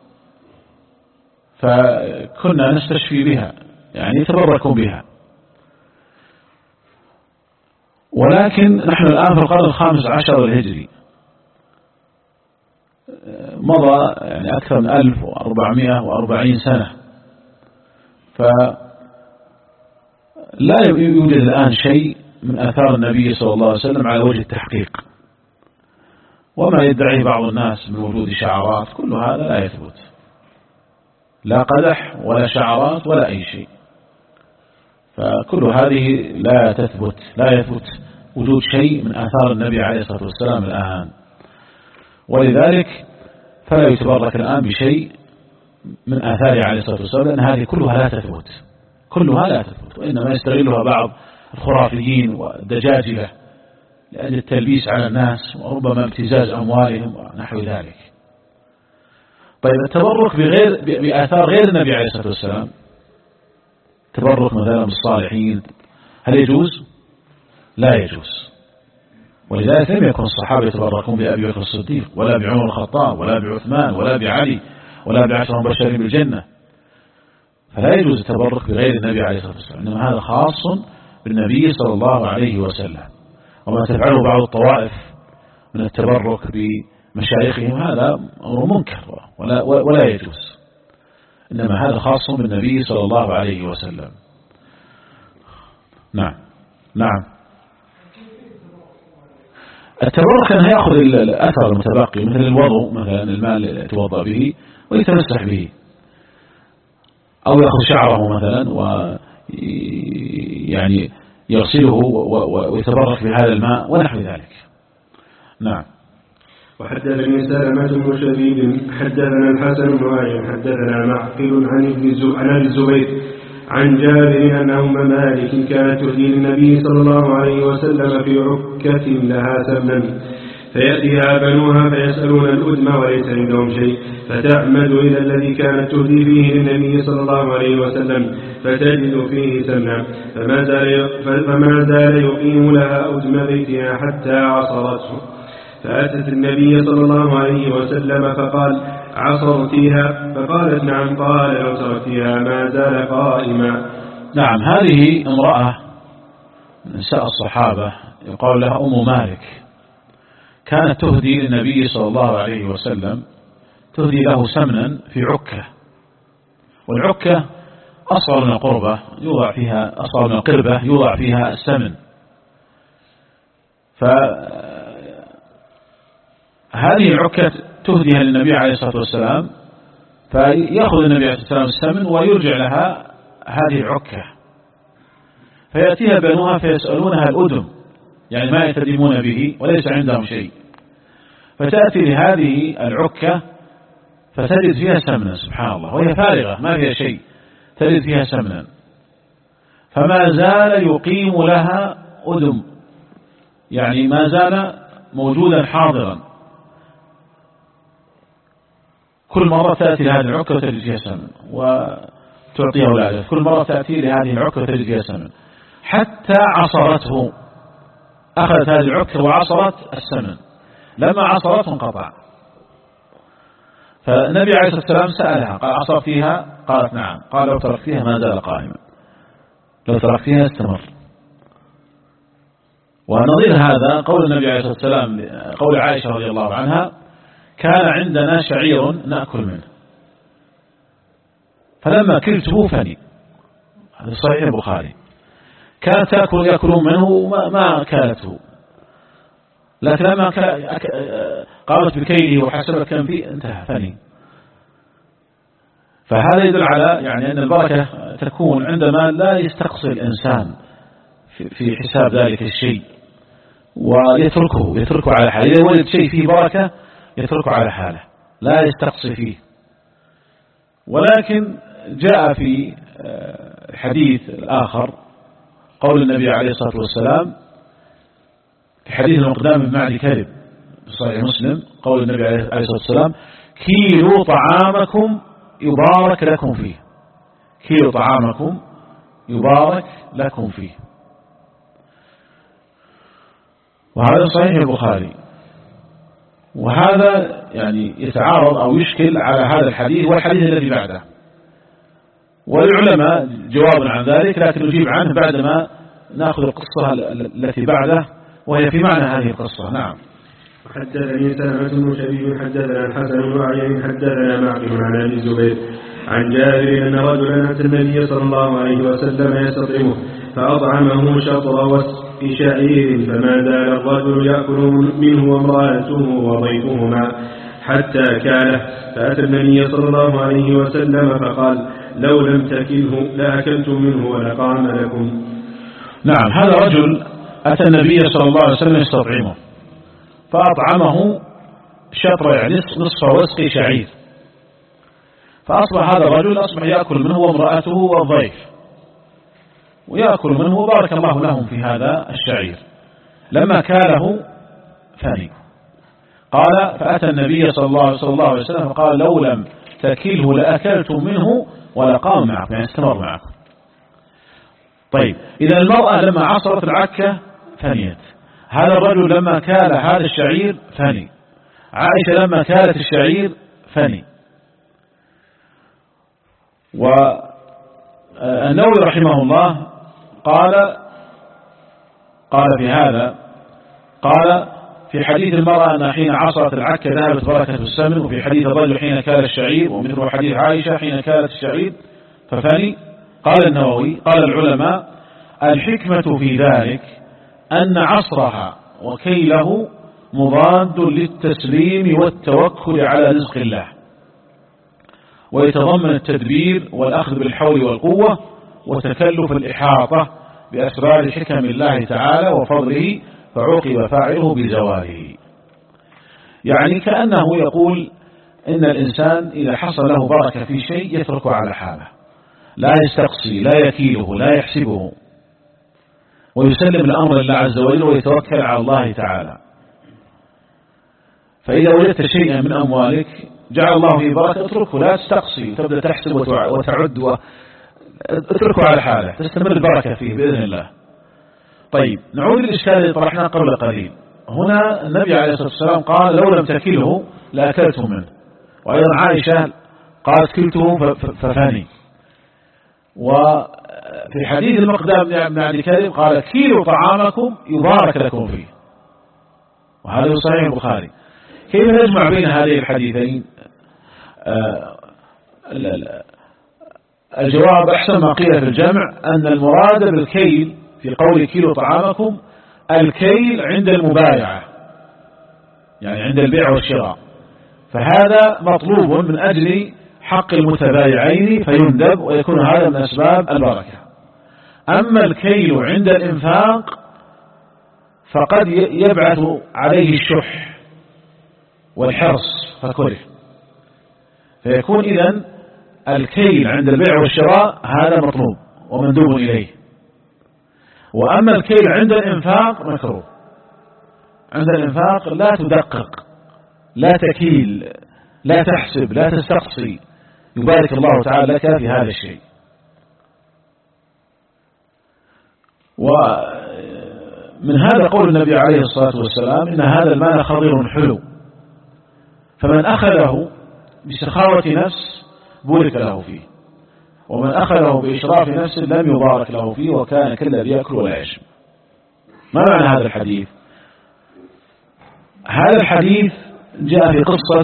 [SPEAKER 1] فكنا نستشفي بها، يعني يتبرك بها. ولكن نحن الآن في القرن 15 الهجري، مضى يعني أكثر من 1440 سنة، فلا يوجد الآن شيء من آثار النبي صلى الله عليه وسلم على وجه التحقيق. وما يدعيه بعض الناس من وجود شعرات كل هذا لا يثبت، لا قدح ولا شعرات ولا أي شيء، فكل هذه لا يثبت وجود شيء من آثار النبي عليه الصلاة والسلام الآن. ولذلك فلا يتبرك الآن بشيء من آثاره عليه الصلاة والسلام، لأن هذه كلها لا تثبت، وإنما يستغلها بعض الخرافيين والدجاجلة لأجل التلبيس على الناس وربما ابتزاز أموالهم ونحو ذلك. طيب التبرك بآثار غير النبي عليه الصلاة والسلام، تبرك مثلا بالصالحين، هل يجوز؟ لا يجوز. ولذلك لم يكن الصحابة يتبركون بأبي بكر الصديق ولا بعمر الخطاب ولا بعثمان ولا بعلي ولا بعشر مبشرين بالجنة، فلا يجوز التبرك بغير النبي عليه الصلاة والسلام، إنما هذا خاص بالنبي صلى الله عليه وسلم. وما تفعله بعض الطوائف من التبرك بمشايخهم هذا أمر منكر ولا يجوز، إنما هذا خاص بالنبي صلى الله عليه وسلم. نعم التبرك أنه يأخذ الأثر المتبقي مثل الوضوء، مثلا الماء اللي يتوضأ به ويتمسح به، أو يأخذ شعره مثلا ويعني يغسله ويتبرك بهذا الماء ونحو ذلك. نعم.
[SPEAKER 3] وحدثني سلمة بن شبيب حدثنا الحسن بن علي حدثنا معقل عن أبي الزبير عن جابر أن أم مالك كانت تهدي للنبي صلى الله عليه وسلم في عكة لها سمن، فيأتيها بنوها فيسألون الأدم وليس عندهم شيء، فتعمد إلى الذي كانت تهدي فيه للنبي صلى الله عليه وسلم فتجد فيه سمنا، فما زال يقيم لها أدم بيتها حتى عصرته، فأتت النبي صلى الله عليه وسلم فقال: عصرتيها؟ فقالت: نعم. قال: لو تركتيها ما زال قائما.
[SPEAKER 1] نعم، هذه امرأة من نساء الصحابة يقال لها أم مالك، كانت تهدي للنبي صلى الله عليه وسلم، تهدي له سمنا في عكة، والعكة أصغر من القربة يوضع فيها، أصغر من القربة يوضع فيها السمن. فهذه العكة تهديها للنبي عليه الصلاة والسلام، فيأخذ النبي عليه الصلاة والسلام السمن ويرجع لها هذه العكة، فيأتيها بنوها فيسألونها الأدم، يعني ما يتدمون به وليس عندهم شيء، فتأتي لهذه العكة فتجد فيها سمنا، سبحان الله، وهي فارغة ما فيها شيء، تجد فيها سمنا، فما زال يقيم لها أدم، يعني ما زال موجودا حاضرا، كل مرة تأتي لهذه العكة وتجد فيها سمن وتعطيها أولادها، كل مرة تأتي لهذه العكة وتجد فيها سمن حتى عصرته، أخذت هذه العكة وعصرت السمن، لما عصرته انقطع. فالنبي عليه الصلاة والسلام سألها قال: عصرتيها؟ قالت: نعم. قال: لو تركتيها ما زال قائما، لو تركتيها استمر. ونظير هذا قول النبي عليه الصلاة والسلام، قول عائشة رضي الله عنها: كان عندنا شعير نأكل منه فلما كلته فني، هذا صحيح البخاري، كانت يأكلون منه ما كالته، لكن لما قامت بكيله وحسب كم فيه انتهى فني. فهذا يدل على يعني أن البركة تكون عندما لا يستقصي الإنسان في حساب ذلك الشيء ويتركه على حاله، إذا وجد شيء فيه بركة يتركه على حاله لا يستقصي فيه. ولكن جاء في الحديث الآخر قول النبي عليه الصلاة والسلام في حديث المقدام بن معدي كذب صحيح مسلم، قول النبي عليه الصلاة والسلام: كيلوا طعامكم يبارك لكم فيه، كيلوا طعامكم يبارك لكم فيه. وهذا صحيح البخاري. وهذا يعني يتعارض أو يشكل على هذا الحديث والحديث الذي بعده، والعلماء جواب عن ذلك، لكن نجيب عنه بعدما نأخذ القصة التي بعده وهي في معنى هذه القصة. نعم.
[SPEAKER 3] حدثني سلمة بن شبيب حدثنا الحسن بن علي حدثنا معقل عن أبي الزبير عن جابر أن رجلا أتى النبي صلى الله عليه وسلم يستطعمه فأطعمه شطر وسق شعير، فما زال الرجل يأكل منه وامرأته وضيفهما حتى كاله، فأتى النبي صلى الله عليه وسلم فقال: لو لم تكله لأكلتم منه ولقام لكم.
[SPEAKER 1] نعم. هذا رجل أتى النبي صلى الله عليه وسلم يستطعمه فأطعمه شطر يعني نصف وسق شعير، فأصبح هذا الرجل أصبح يأكل منه وامرأته والضيف، ويأكل منه وبارك الله لهم في هذا الشعير. لما كاله فني. قال: فأتى النبي صلى الله عليه وسلم فقال: لو لم تكله لأكلتم منه ولقام معكم، يعني استمر معكم. طيب، إذا المرأة لما عصرت العكة فنيت، هذا الرجل لما كال هذا الشعير فني، عائشة لما كالت الشعير فني. والنووي رحمه الله قال في هذا، قال في حديث المرأة أن حين عصرت العكة ذهبت بركة السمن، وفي حديث الرجل حين كال الشعير، ومثل حديث عائشة حين كالت الشعير ففني. قال النووي: قال العلماء: الحكمة في ذلك أن عصرها وكيله مضاد للتسليم والتوكل على رزق الله، ويتضمن التدبير والأخذ بالحول والقوة وتكلف الإحاطة بأسرار حكم الله تعالى وفضله، فعوقب فاعله بزواله. يعني كأنه يقول إن الإنسان إذا حصل له بركة في شيء يتركه على حاله، لا يستقصي، لا يكيله، لا يحسبه، ويسلم الأمر لله عز وجل ويتوكل على الله تعالى. فإذا وجدت شيئا من أموالك جعل الله فيه بركة اتركه، لا تستقصي وتبدأ تحسب وتعد اتركه على حاله، تستمر البركة فيه بإذن الله. طيب، نعود للإشكال الذي طرحناه قبل قليل. هنا النبي عليه الصلاة والسلام قال: لو لم تكله لأكلتم منه، وأيضا عائشة قالت: كلته ففاني. وفي حديث المقدام بن معدي كذب قال: كيلوا طعامكم يبارك لكم فيه، وهذا صحيح البخاري. كيف نجمع بين هذه الحديثين؟ الجواب أحسن ما قيل في الجمع أن المراد بالكيل في قول كيلوا طعامكم الكيل عند المبايعة، يعني عند البيع والشراء، فهذا مطلوب من أجل حق المتبايعين فيندب ويكون هذا من أسباب البركة. أما الكيل عند الإنفاق فقد يبعث عليه الشح والحرص فكره، فيكون إذن الكيل عند البيع والشراء هذا مطلوب ومندوب إليه. وأما الكيل عند الإنفاق مكروه. عند الإنفاق لا تدقق، لا تكيل، لا تحسب، لا تستقصي، يبارك الله تعالى لك في هذا الشيء. ومن هذا قول النبي عليه الصلاة والسلام: إن هذا المال خضر حلو، فمن أخذه بسخاوة نفس بورك له فيه، ومن أخذه بإشراف نفس لم يبارك له فيه، وكان كالذي يأكل ولا يشرب. ما معنى هذا الحديث؟ هذا الحديث جاء في قصة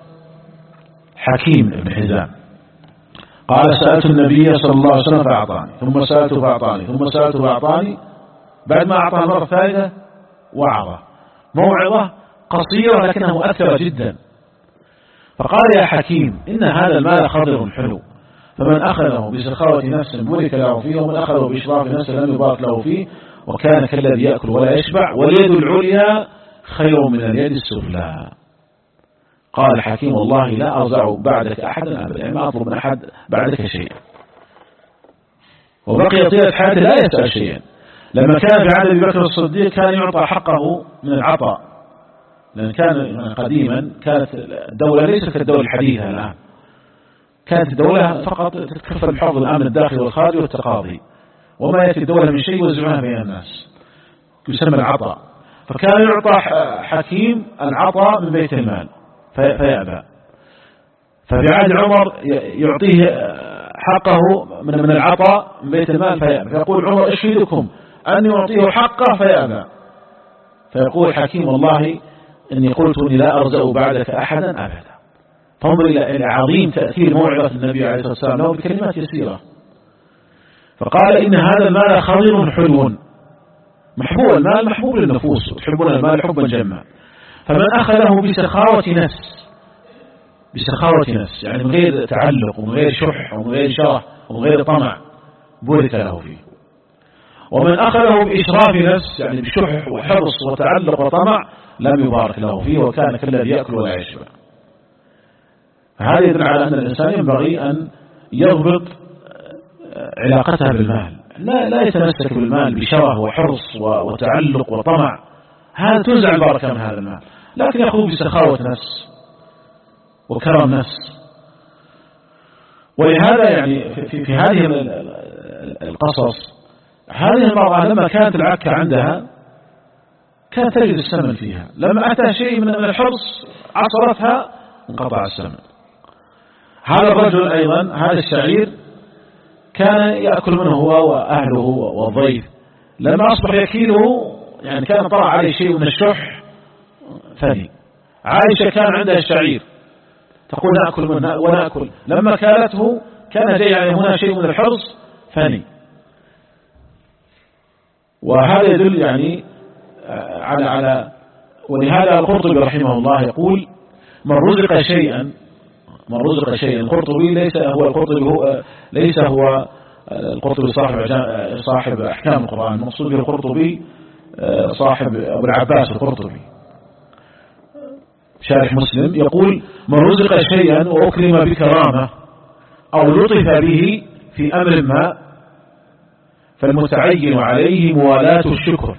[SPEAKER 1] حكيم بن حزام. قال: سألت النبي صلى الله عليه وسلم فأعطاني، ثم سألته فأعطاني، ثم سألته فأعطاني. بعد ما أعطاه مرة ثالثة وعظة، موعظة قصيرة لكنها مؤثرة جدا. فقال: يا حكيم، إن هذا المال خضر حلو، فمن أخذه بسخاوة نفس بورك له فيه، ومن أخذه بإشراف نفس لم يبارك له فيه، وكان كالذي يأكل ولا يشبع، واليد العليا خير من اليد السفلى. قال الحكيم: والله لا أرزع بعدك أحدا أبدا، يعني ما أطلب من أحد بعدك شيئا. وبقي طيلة حياته لا يسأل شيئا. لما كان في عهد أبي بكر الصديق كان يعطى حقه من العطاء، لأن كان قديما كانت الدولة ليست كالدولة الحديثة الآن، كانت الدولة فقط تتكفل بحفظ الأمن الداخلي والخارجي والتقاضي، وما يأتي الدولة من شيء يوزعونها بين الناس، يسمى العطاء. فكان يعطى حكيم العطاء من بيت المال فيأبى. ففي عهد عمر يعطيه حقه من العطاء من بيت المال فيأبى، فيقول عمر أشهدكم أني أعطيه حقه فيأبى، فيقول حكيم والله إني قلت إني لا أرزق بعدك أحدا أبدا. فانظر إلى عظيم تأثير موعظة النبي عليه الصلاة والسلام له بكلمات يسيرة. فقال إن هذا المال خضر حلو محبوب، المال محبوب للنفوس وتحبون المال حبا جما، فمن أخذه بسخاوة نفس يعني من غير تعلق ومن غير شح ومن غير شره ومن غير طمع بورك له فيه، ومن أخذه بإشراف نفس يعني بشح وحرص وتعلق وطمع لم يبارك له فيه وكان كالذي يأكل ولا يشبع. هذا يدل على أن الإنسان ينبغي أن يضبط علاقتها بالمال، لا يتمسك بالمال بشره وحرص وتعلق وطمع، هذا تنزع البركة من هذا المال، لكن يأخذ بسخاوة نفس وكرم نفس. ولهذا يعني في هذه القصص هذه المرأة لما كانت العكة عندها كانت تجد السمن فيها، لما أتى شيء من الحرص عصرتها انقطع السمن. هذا الرجل أيضا هذا الشعير كان يأكل منه هو وأهله والضيف، لما أصبح يكيله يعني كان طلع عليه شيء من الشح ثاني. عائشة كان عندها الشعير تقول نأكل منه ونأكل، لما كالته كان جاي يعني هنا شيء من الحرص ثاني. وهذا يدل يعني على ولهذا القرطبي رحمه الله يقول من رزق شيئا القرطبي ليس هو القرطبي صاحب أحكام القرآن، المقصود به القرطبي صاحب أبو العباس القرطبي شارح مسلم، يقول من رزق شيئا وأكرم بكرامة أو لطف به في أمر ما فالمتعين عليه موالاة الشكر.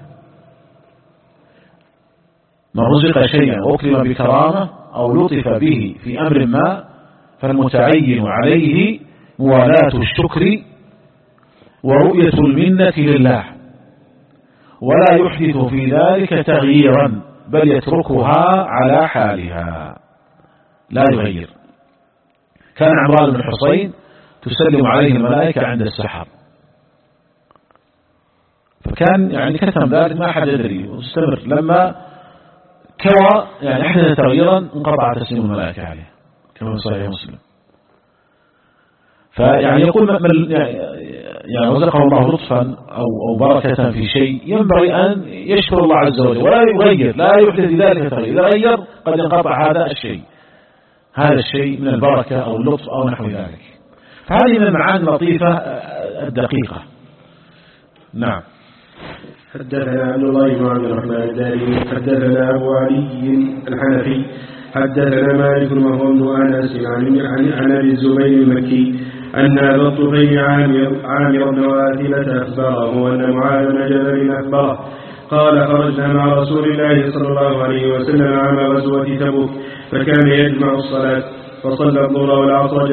[SPEAKER 1] من رزق شيئا وأكرم بكرامة أو لطف به في أمر ما فالمتعين عليه موالاة الشكر ورؤية المنة لله، ولا يحدث في ذلك تغييرا بل يتركها على حالها لا يغير. كان عمران بن حصين تسلم عليه الملائكة عند السحر، فكان يعني كتم ذلك ما أحد يدري واستمر، لما كوى يعني أحدث تغييرا انقطع تسليم الملائكة عليه كما في صحيح مسلم. فيعني يقول يعني رزقه الله لطفا أو بركة في شيء ينبغي أن يشكر الله عز وجل ولا يغير، لا يحدث ذلك تغيير، إذا غير قد ينقطع هذا الشيء من البركة أو اللطف أو نحو ذلك. فهذه من المعاني اللطيفة الدقيقة. نعم.
[SPEAKER 3] حدثنا عبد الله بن عبد الرحمن الدارمي حدثنا أبو علي الحنفي حدثنا مالك وهو ابن أنس عن أبي الزبير المكي أن أبا الطفيل عامر بن واثلة أخبره أن معاذ بن جبل أخبره قال خرجنا مع رسول الله صلى الله عليه وسلم عام غزوة تبوك فكان يجمع الصلاة فصلى الظهر والعصر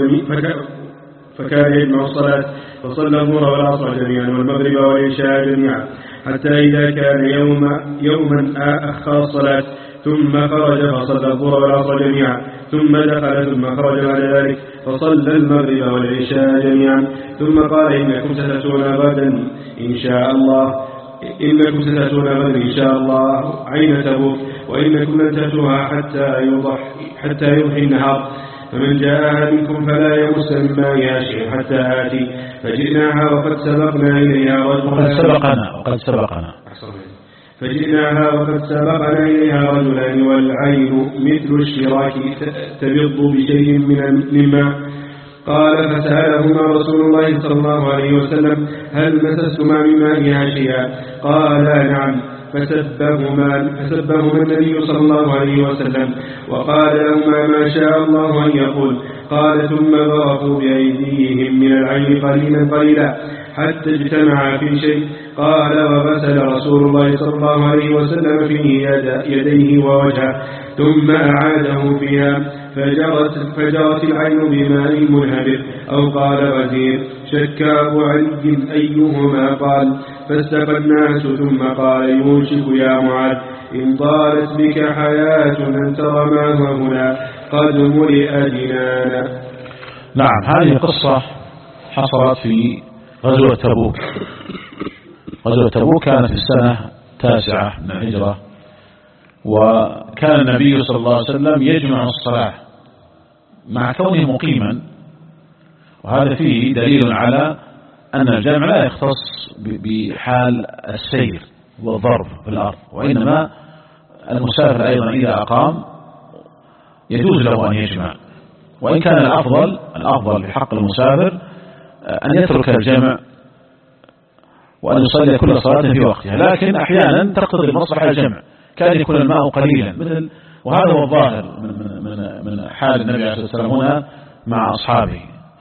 [SPEAKER 3] جميعا والمغرب والعشاء جميعا حتى إذا كان يوما أخر الصلاة ثم خرج فصلى الظهر والعصر جميعا ثم دخل ثم خرج بعد ذلك فصلى المغرب والعشاء جميعا ثم قال إنكم ستأتون غدا إن شاء الله عين تبوك وإنكم لن تأتوها حتى يضحي النهار فمن جاءها منكم فلا يمس من مائها شيئا حتى آتي فجئناها وقد سبقنا إليها رجلان والعين مثل الشراك تبض بشيء من ماء. قال فسألهما رسول الله صلى الله عليه وسلم هل مسستما من مائها شيئا؟ قالا نعم. فسبهما النبي صلى الله عليه وسلم وقال لهما ما شاء الله أن يقول. قال ثم ضربوا بأيديهم من العين قليلا حتى اجتمع في شيء. قال وغسل رسول الله صلى الله عليه وسلم فيه يديه ووجهه ثم أعاده فيها فجرت العين بماء منهمر أو قال غزير. شك أبو علي أيهما قال. فاستقى الناس ثم قال يوشك يا معاذ إن طالت بك حياة أن ترى ما هنا قد ملئ جنانا.
[SPEAKER 1] نعم، هذه قصة حصلت في غزوة تبوك. غزوة تبوك كانت في السنة 9 من الهجرة، وكان النبي صلى الله عليه وسلم يجمع الصلاة مع كونه مقيما، وهذا فيه دليل على أن الجمع لا يختص بحال السير والضرب في الأرض، وإنما المسافر أيضا إذا أقام يجوز له أن يجمع، وإن كان الأفضل في حق المسافر أن يترك الجمع وأن يصلي كل صلاة في وقتها، لكن أحيانا تقتضي المصلحة الجمع، كان يكون الماء قليلا مثل، وهذا هو الظاهر من حال النبي عليه الصلاة والسلام هنا مع أصحابه.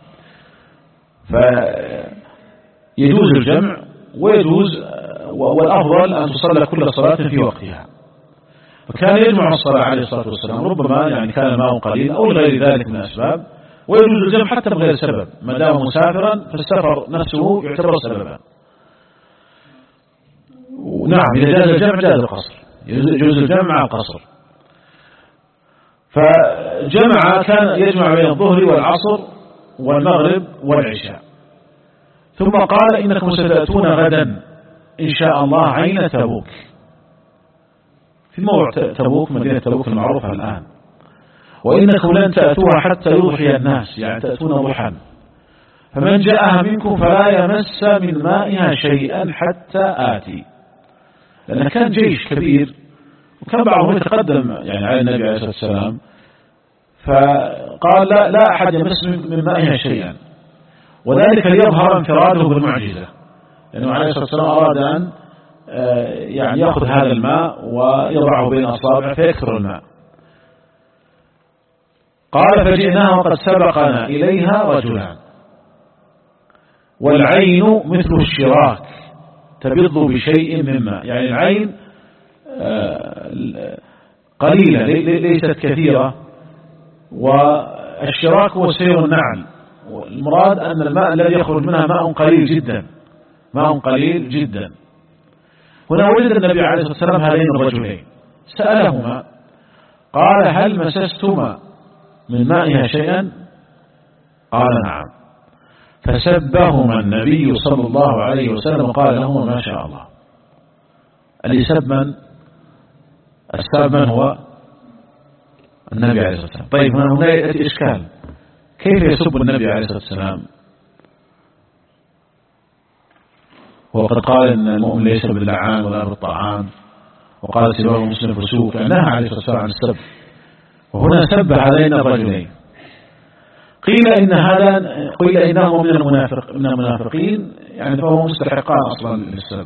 [SPEAKER 1] فيجوز الجمع ويجوز، والأفضل أن تصلى كل صلاة في وقتها. فكان يجمع الصلاة عليه الصلاة والسلام، ربما يعني كان الماء قليل أو لغير ذلك من الأسباب، ويجوز الجمع حتى من غير سبب، ما دام مسافرا فالسفر نفسه يعتبر سببا. ونعم، إذا جاز الجمع جاز القصر، يجوز الجمع مع القصر. فجمع كان يجمع بين الظهر والعصر والمغرب والعشاء، ثم قال إنكم ستأتون غدا إن شاء الله عين تبوك، في موضع تبوك مدينة تبوك المعروفة الآن، وإنكم لن تأتوها حتى يضحي الناس، يعني تأتون ضحى، فمن جاءها منكم فلا يمس من مائها شيئا حتى آتي. لأن كان جيش كبير، وكان بعضهم يتقدم يعني على النبي عليه الصلاة والسلام، فقال لا أحد يمس من مائها شيئا، وذلك ليظهر انفراده بالمعجزة، لأنه عليه الصلاة والسلام أراد أن يعني يأخذ هذا الماء ويضعه بين أصابع فيكثر الماء. قال فجئناها وقد سبقنا إليها رجلان والعين مثل الشراك تبض بشيء من ماء، يعني العين قليلة ليست كثيرة، والشراك هو سير النعل، والمراد أن الماء الذي يخرج منها ماء قليل جدا، ماء قليل جدا. هنا وجد النبي عليه الصلاة والسلام هذين الرجلين، سألهما قال هل مسستما من مائها شيئا؟ قال نعم. فسبهما النبي صلى الله عليه وسلم قال لهما ما شاء الله. اللي سب من؟ الساب من هو؟ النبي عليه الصلاة والسلام. طيب هنا يأتي إشكال، كيف يسب النبي عليه الصلاة والسلام وقد قال إن المؤمن ليس باللعان ولا بالطعان، وقال سباب المسلم فسوق، نهى عليه الصلاة والسلام عن السب، وهنا سب هذين الرجلين. قيل إنهما من المنافقين، يعني فهو مستحقان أصلا للسب.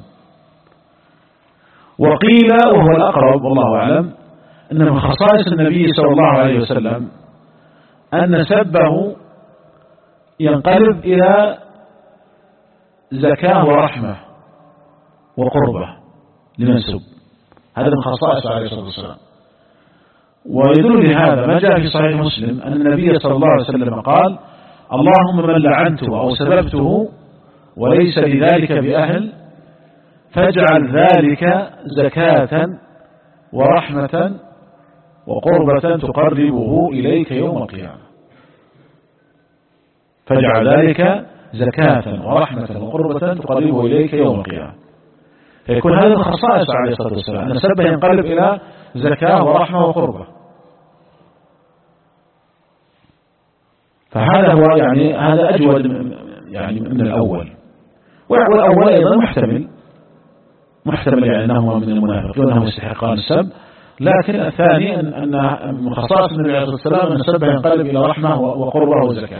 [SPEAKER 1] وقيل وهو الأقرب والله أعلم أن من خصائص النبي صلى الله عليه وسلم أن سبه ينقلب إلى زكاة ورحمة وقربة لمن سب، هذا من خصائص عليه الصلاة والسلام. ويدل لهذا ما جاء في صحيح مسلم أن النبي صلى الله عليه وسلم قال اللهم من لعنته أو سببته وليس لذلك بأهل فاجعل ذلك زكاة ورحمة وقربة تقربه إليك يوم القيامة. فاجعل ذلك زكاة ورحمة وقربة تقربه إليك يوم القيامة. فيكون هذا من خصائص عليه الصلاة والسلام أن سبه ينقلب إلى زكاة ورحمة وقربة. فهذا هو يعني هذا أجود يعني من الأول، والأول أيضا محتمل يعني أنه من المنافقين وأنهم يستحقان السب، لكن الثاني أن من خصائص النبي عليه الصلاة والسلام أن سبه ينقلب إلى رحمة وقربة وزكاة.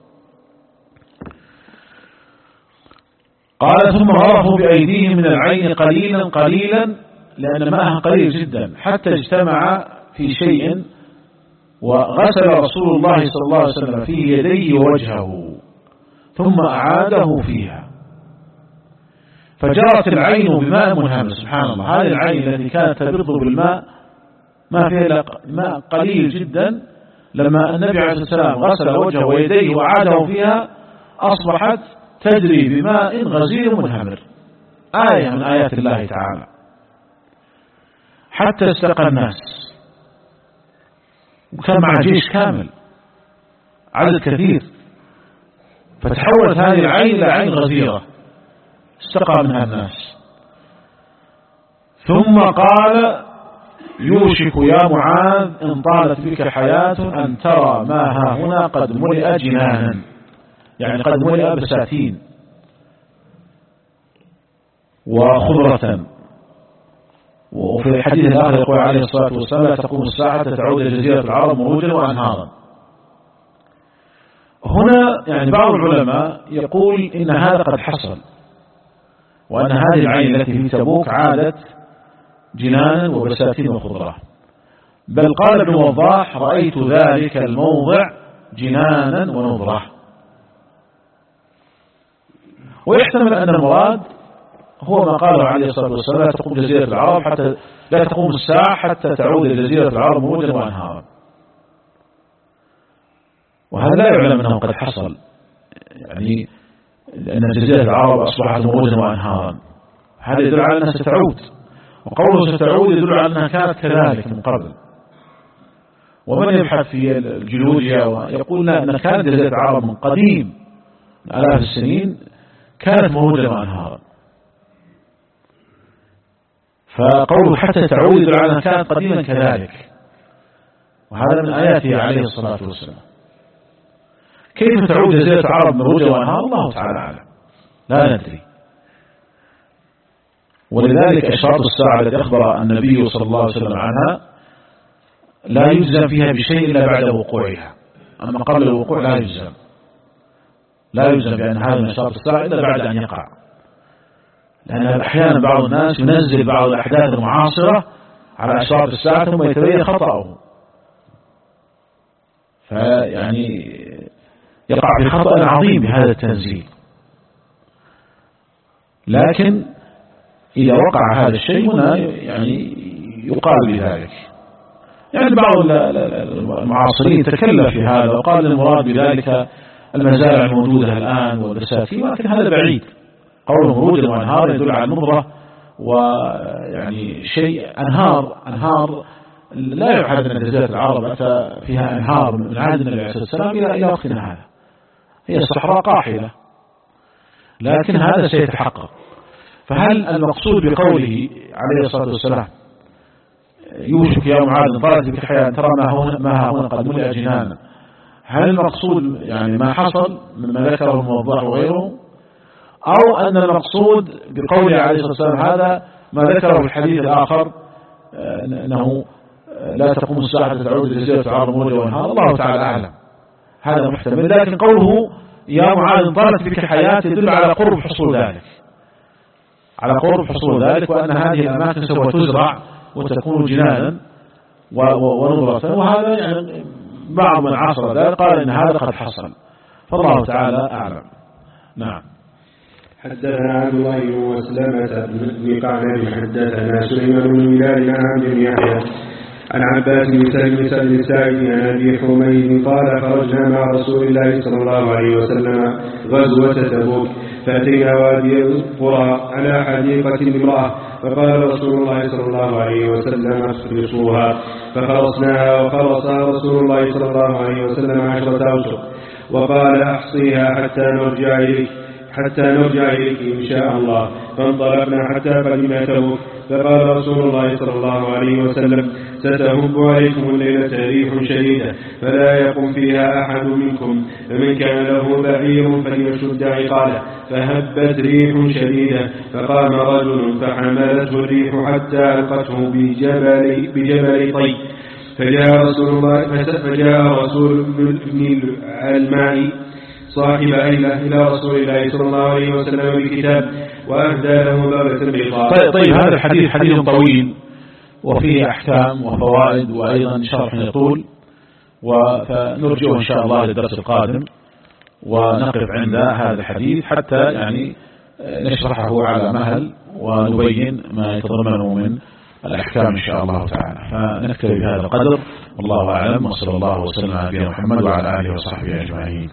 [SPEAKER 1] قال ثم غرفوا بأيديهم من العين قليلا لأن ماءها قليل جدا حتى اجتمع في شيء، وغسل رسول الله صلى الله عليه وسلم في يديه ووجهه ثم أعاده فيها. فجرت العين بماء منهمر. سبحان الله، هذه العين التي كانت تبرد بالماء ما فيها إلا ماء قليل جدا، لما النبي عليه الصلاة والسلام غسل وجهه ويديه وعاده فيها أصبحت تجري بماء غزير منهمر. آية من آيات الله تعالى. حتى استقى الناس، وكان مع جيش كامل عدد كثير، فتحولت هذه العين إلى عين غزيرة استقى منها الناس. ثم قال: يوشك يا معاذ إن طالت بك حياة أن ترى ما ها هنا قد ملئ جنانا، يعني قد ملئ بساتين وخضرة. وفي الحديث الآخر يقول عليه الصلاة والسلام: لا تقوم الساعة تعود إلى جزيرة العرب مروجا وأنهارا. هنا يعني بعض العلماء يقول إن هذا قد حصل، وأن هذه العين التي في تبوك عادت جنانا وبساتين وخضرة. بل قال ابن وضاح: رأيت ذلك الموضع جنانا ونضرة. ويحتمل أن المراد هو ما قاله عليه الصلاة والسلام: لا تقوم جزيرة العرب حتى لا تقوم الساعة حتى تعود إلى جزيرة العرب مروجا وأنهارا. وهذا لا يعلم أنه قد حصل، يعني أن جزيرة العرب أصبحت مروجا وأنهارا، هذا يدل على أنها ستعود، وقوله ستعود يدل على أنها كانت كذلك من قبل. ومن يبحث في الجيولوجيا ويقول أن كانت جزيرة العرب من قديم آلاف السنين كانت مروجا وأنهارا. فقوله حتى تعود يدل على أنها كانت قديما كذلك، وهذا من آياته عليه الصلاة والسلام. كيف تعود جزيرة العرب مروجا وأنهارا؟ الله تعالى أعلم، لا ندري. ولذلك أشراط الساعة التي أخبر النبي صلى الله عليه وسلم عنها لا يجزم فيها بشيء إلا بعد وقوعها، أما قبل الوقوع لا يجزم بأن هذا من أشراط الساعة إلا بعد أن يقع. لأن أحيانا بعض الناس ينزل بعض الأحداث المعاصرة على أشراط الساعة ثم يتبين خطأه، فيعني يقع في خطأ عظيم بهذا التنزيل. لكن إذا وقع هذا الشيء هنا يعني يقال بذلك. يعني بعض المعاصرين تكلم في هذا وقال المراد بذلك المزارع الموجودة الآن والبساتين، ولكن هذا بعيد. قول مروجا وأنهار يدل على النضرة، ويعني شيء أنهار لا يعهد أن جزيرة العرب أتى فيها أنهار من عهد النبي عليه الصلاة والسلام إلى وقتنا هذا، هي الصحراء قاحلة، لكن هذا سيتحقق. فهل المقصود بقوله عليه الصلاة والسلام: يوشك يا معاذ طالت بك حياة ترى ما ها هنا قد ملئ جنانا، هل المقصود يعني ما حصل مما ذكره الموضح وغيره، أو أن المقصود بقوله عليه الصلاة والسلام هذا ما ذكره في الحديث الآخر أنه لا تقوم الساعة حتى تعود جزيرة العرب مروجا وأنهارا؟ الله تعالى أعلم، هذا محتمل. لكن قوله يا معاذ طالت بك حياة يدل على قرب حصول ذلك، وأن هذه الأماكن سوف تزرع وتكون جنانا ونضرة. وهذا يعني بعض من عاصر ذلك قال إن هذا قد حصل، فالله تعالى أعلم. نعم.
[SPEAKER 3] حدثنا عبد الله بن مسلمة بن قعنب حدثنا سليمان بن بلال عن عبد بن يحيى عن عباس بن سلم الساعدي عن أبي حميد قال: خرجنا مع رسول الله صلى الله عليه وسلم غزوة تبوك، فأتينا وادي القرى على حديقة امرأة، فقال رسول الله صلى الله عليه وسلم: اخرصوها، فخرصناها، وخرصها رسول الله صلى الله عليه وسلم 10 أوسق، وقال: أحصيها حتى نرجع إليك إن شاء الله. فانطلقنا حتى قدمنا تبوك، فقال رسول الله صلى الله عليه وسلم: ستهب عليكم الليلة ريح شديدة فلا يقم فيها أحد منكم، فمن كان له بعير فليشد عقاله. فهبت ريح شديدة، فقام رجل فحملته الريح حتى ألقته بجبل طي، فجاء رسول ابن الماء صاحب أيلة إلى رسول الله صلى الله عليه وسلم بكتاب، وأهدى له بغلة بيضاء.
[SPEAKER 1] طيب هذا الحديث حديث طويل وفيه أحكام وفوائد وأيضا شرح يطول، فنرجو إن شاء الله للدرس القادم ونقف عند هذا الحديث حتى يعني نشرحه على مهل ونبين ما يتضمنه من الأحكام إن شاء الله تعالى. فنكتفي بهذا القدر، والله أعلم، وصلى الله وسلم على نبينا محمد وعلى آله وصحبه أجمعين.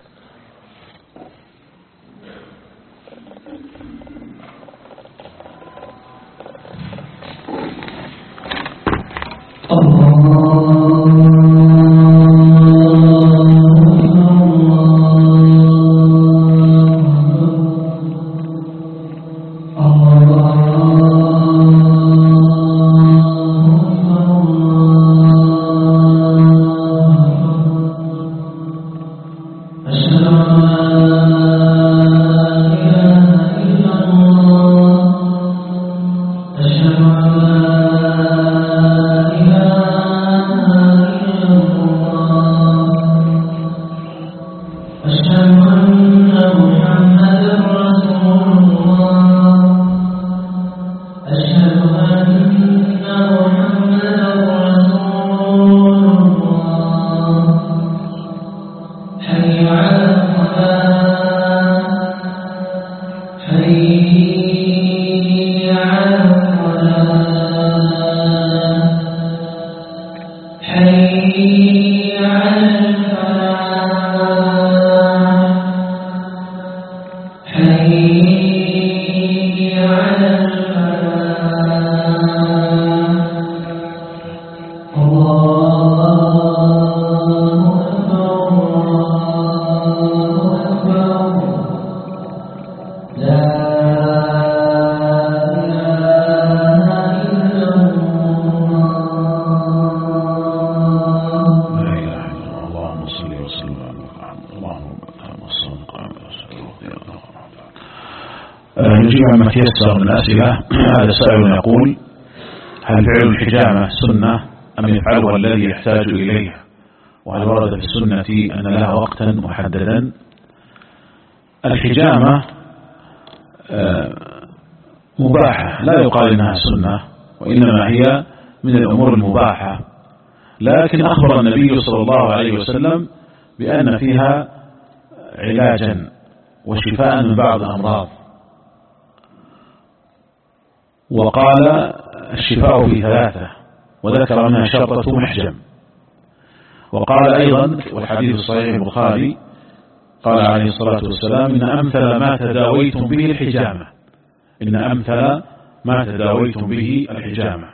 [SPEAKER 1] نجيب عما تيسر من الأسئلة. هذا سائل يقول: هل فعل الحجامة سنة أم يفعلها الذي يحتاج إليه؟ وهل ورد في السنة أن لها وقتا محددا؟ الحجامة مباحة، لا يقال إنها سنة، وإنما هي من الأمور المباحة، لكن أخبر النبي صلى الله عليه وسلم بأن فيها علاجا وشفاء من بعض الأمراض، وقال الشفاء في ثلاثة، وذكر منها شرطة محجم. وقال أيضا والحديث الصحيح البخاري قال عليه الصلاة والسلام: إن أمثل ما تداويتم به الحجامة، إن أمثل ما تداويتم به الحجامة.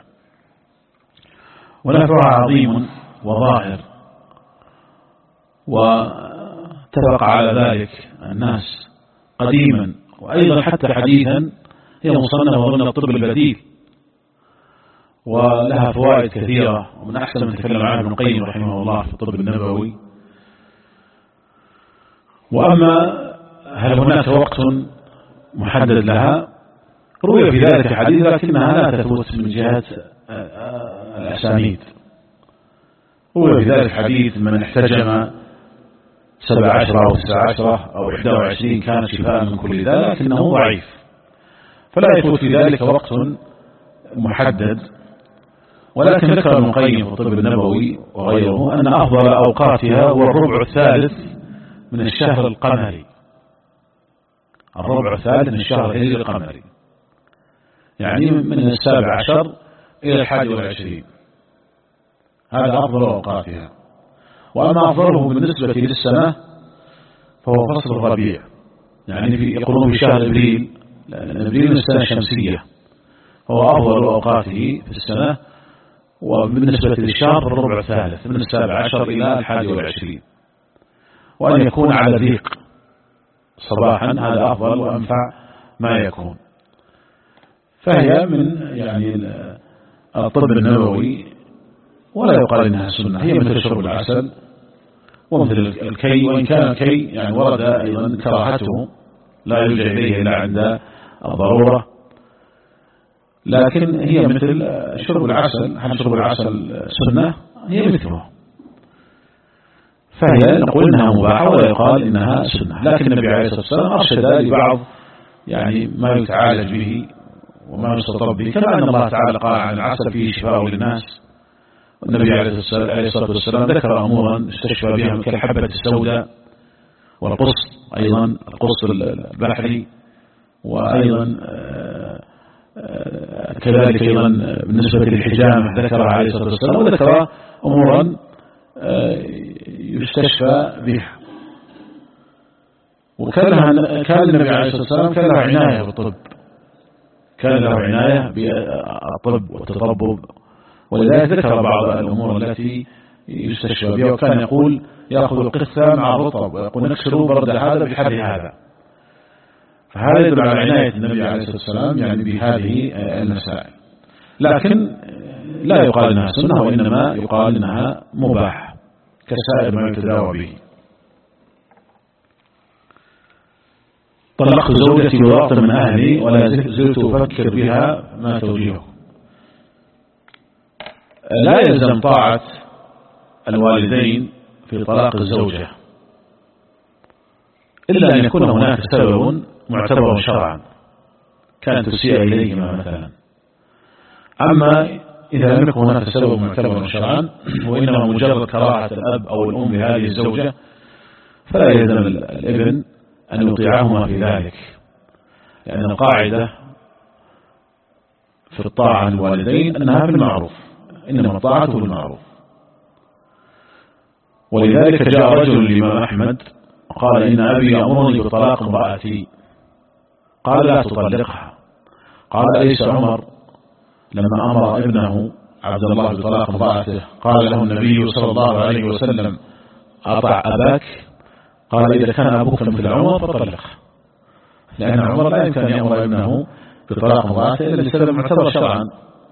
[SPEAKER 1] ونفعها عظيم وظاهر، واتفق على ذلك الناس قديما وأيضا حتى حديثا. هي مصنفة ضمن الطب البديل، ولها فوائد كثيرة، ومن أحسن من تكلم عنه ابن القيم رحمه الله في الطب النبوي. وأما هل هناك وقت محدد لها؟ روي في ذلك حديث، لكنها لا تثبت من جهة الأسانيد. روي في ذلك حديث: من احتجم 17 أو 19 أو 21 كان شفاء من كل ذا، لكنه ضعيف، فلا يثبت في ذلك وقت محدد. ولكن ذكر ابن القيم في الطب النبوي وغيره أن أفضل أوقاتها هو الربع الثالث من الشهر القمري، الربع الثالث من الشهر الهجري القمري، يعني من 17 إلى 21، هذا أفضل أوقاتها. وأما أفضله بالنسبة للسنة فهو فصل الربيع، يعني يقولون في شهر إبريل، لأن إبريل من السنة الشمسية، هو أفضل أوقاته في السنة. وبالنسبة للشهر الربع الثالث من 17 إلى 21، وأن يكون على ضيق صباحا، هذا أفضل وأنفع ما يكون. فهي من يعني الطب النبوي، ولا يقال إنها سنة. هي مثل شرب العسل ومثل الكي، وإن كان الكي يعني ورد أيضا كراهته، لا يلجأ إليه إلا عند الضرورة، لكن هي مثل شرب العسل. هل شرب العسل سنة؟ هي مثله، فهي نقول إنها مباحة ولا يقال إنها سنة. لكن النبي عليه الصلاة والسلام أرشد لبعض يعني ما يتعالج به وما يستطرب به، كما أن الله تعالى قال عن العسل فيه شفاء للناس. والنبي عليه الصلاة والسلام ذكر أمورا استشفى بها كالحبة السوداء والقص، أيضا القص البحري وأيضا كذلك أيضا بالنسبة للحجامة ذكرها عليه الصلاة والسلام، وذكر أمورا يستشفى بها. كان النبي عليه الصلاة والسلام كان له عناية بالطب، كان له عناية بالطب والتطبب، ولذلك ذكر بعض الأمور التي يستشفى بها، وكان يقول يأخذ القثة مع الرطب ويقول نكسر برد هذا بحر هذا. فهذا يدل على عناية النبي عليه الصلاة والسلام يعني بهذه المسائل، لكن لا يقال إنها سنة، وإنما يقال إنها مباح كسائر ما يتداوى به. طلقت زوجتي وضغط من أهلي ولا زلت أفكر بها، ما توجيهه؟ لا يلزم طاعة الوالدين في طلاق الزوجة إلا أن يكون هناك سبب معتبر شرعا كانت تسيء إليهما مثلا. أما إذا لم يكن هناك سبب معتبر شرعا وإنما مجرد كراهة الأب أو الأم لهذه الزوجة، فلا يلزم الابن أن يطيعهما في ذلك، لأن القاعدة في الطاعة الوالدين أنها بالمعروف، إنما الطاعة بالمعروف. ولذلك جاء رجل للإمام أحمد قال إن أبي يأمرني بطلاق امرأتي، قال لا تطلقها. قال أليس عمر لما أمر ابنه عبد الله بطلاق امرأته قال له النبي صلى الله عليه وسلم أطع أباك؟ قال إذا كان أبوك مثل عمر فطلقه، لأن عمر لا يمكن أن يأمر ابنه بطلاق امرأته إلا لسبب معتبر شرعا.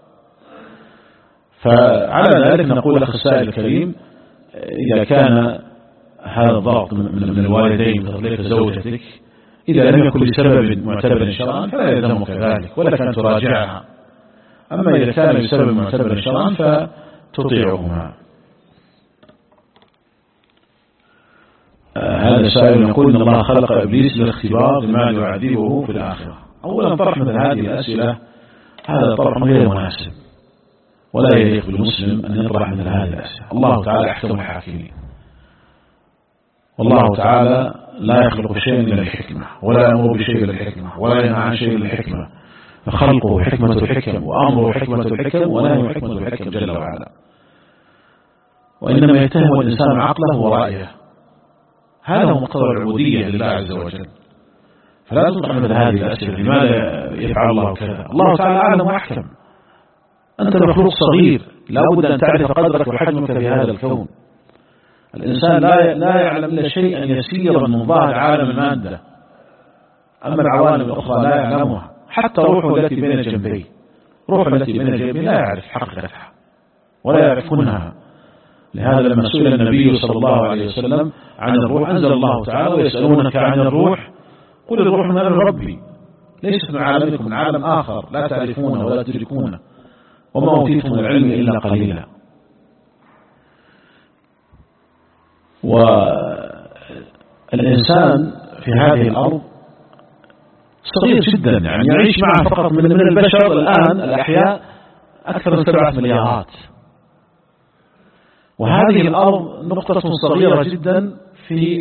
[SPEAKER 1] فعلى ذلك نقول أخي السائل الكريم، إذا كان هذا الضغط من الوالدين بتطليق زوجتك إذا لم يكن لسبب معتبر شرعا فلا يلزمك ذلك ولا كان تراجعها. أما إذا كان لسبب معتبر شرعا فتطيعهما. هذا سائل يقول إن الله خلق إبليس للاختبار لما يعذبه في الآخرة. أولا طرح مثل هذه الأسئلة هذا طرح غير مناسب، ولا يليق بالمسلم أن يطرح مثل هذه الأسئلة. الله تعالى أحكم الحاكمين، والله تعالى لا يخلق شيئا إلا الحكمة، ولا يأمر بشيء إلا الحكمة، ولا ينهى عن شيء إلا الحكمة، فخلقه حكمة الحكم، وأمره حكمة الحكم، ونهيه حكمة الحكم جل وعلا. وإنما يتهم الإنسان عقله ورأيه، هذا هو مقتضى العبودية لله عز وجل. فلا تطرح مثل هذه الأسئلة لماذا يفعل الله كذا؟ الله تعالى أعلم وأحكم. أنت مخلوق صغير لا بد أن تعرف قدرك وحجمك في هذا الكون. الإنسان لا يعلم إلا شيئا يسيرا من ظاهر عالم المادة، أما العوالم الأخرى لا يعلمها، حتى روحه التي بين جنبيه، روحه التي بين جنبيه لا يعرف حقيقتها ولا يعرفونها. لهذا لما سئل النبي صلى الله عليه وسلم عن الروح أنزل الله تعالى ويسألونك عن الروح قل الروح من أمر ربي ليست من عالمكم، من عالم آخر لا تعرفونه ولا تدركونه، وما أوتيتم من العلم إلا قليلا. والإنسان في هذه الأرض صغير جدا، يعني يعيش معه فقط من البشر الآن الأحياء أكثر من 7 مليارات، وهذه الأرض نقطة صغيرة جدا في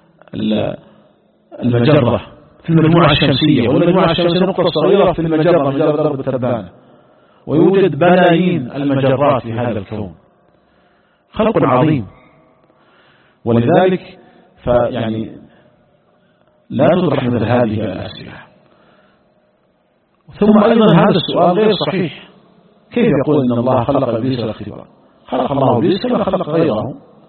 [SPEAKER 1] المجرة في المجموعة الشمسية، والمجموعة الشمسية نقطة صغيرة في المجرة، مجرة درب التبانة، ويوجد بلايين المجرات في هذا الكون، خلق عظيم. ولذلك فيعني لا تطرح مثل هذه الأسئلة. ثم أيضا هذا السؤال غير صحيح. كيف يقول إن الله خلق إبليس للاختبار؟ خلق الله إبليس كما خلق غيره،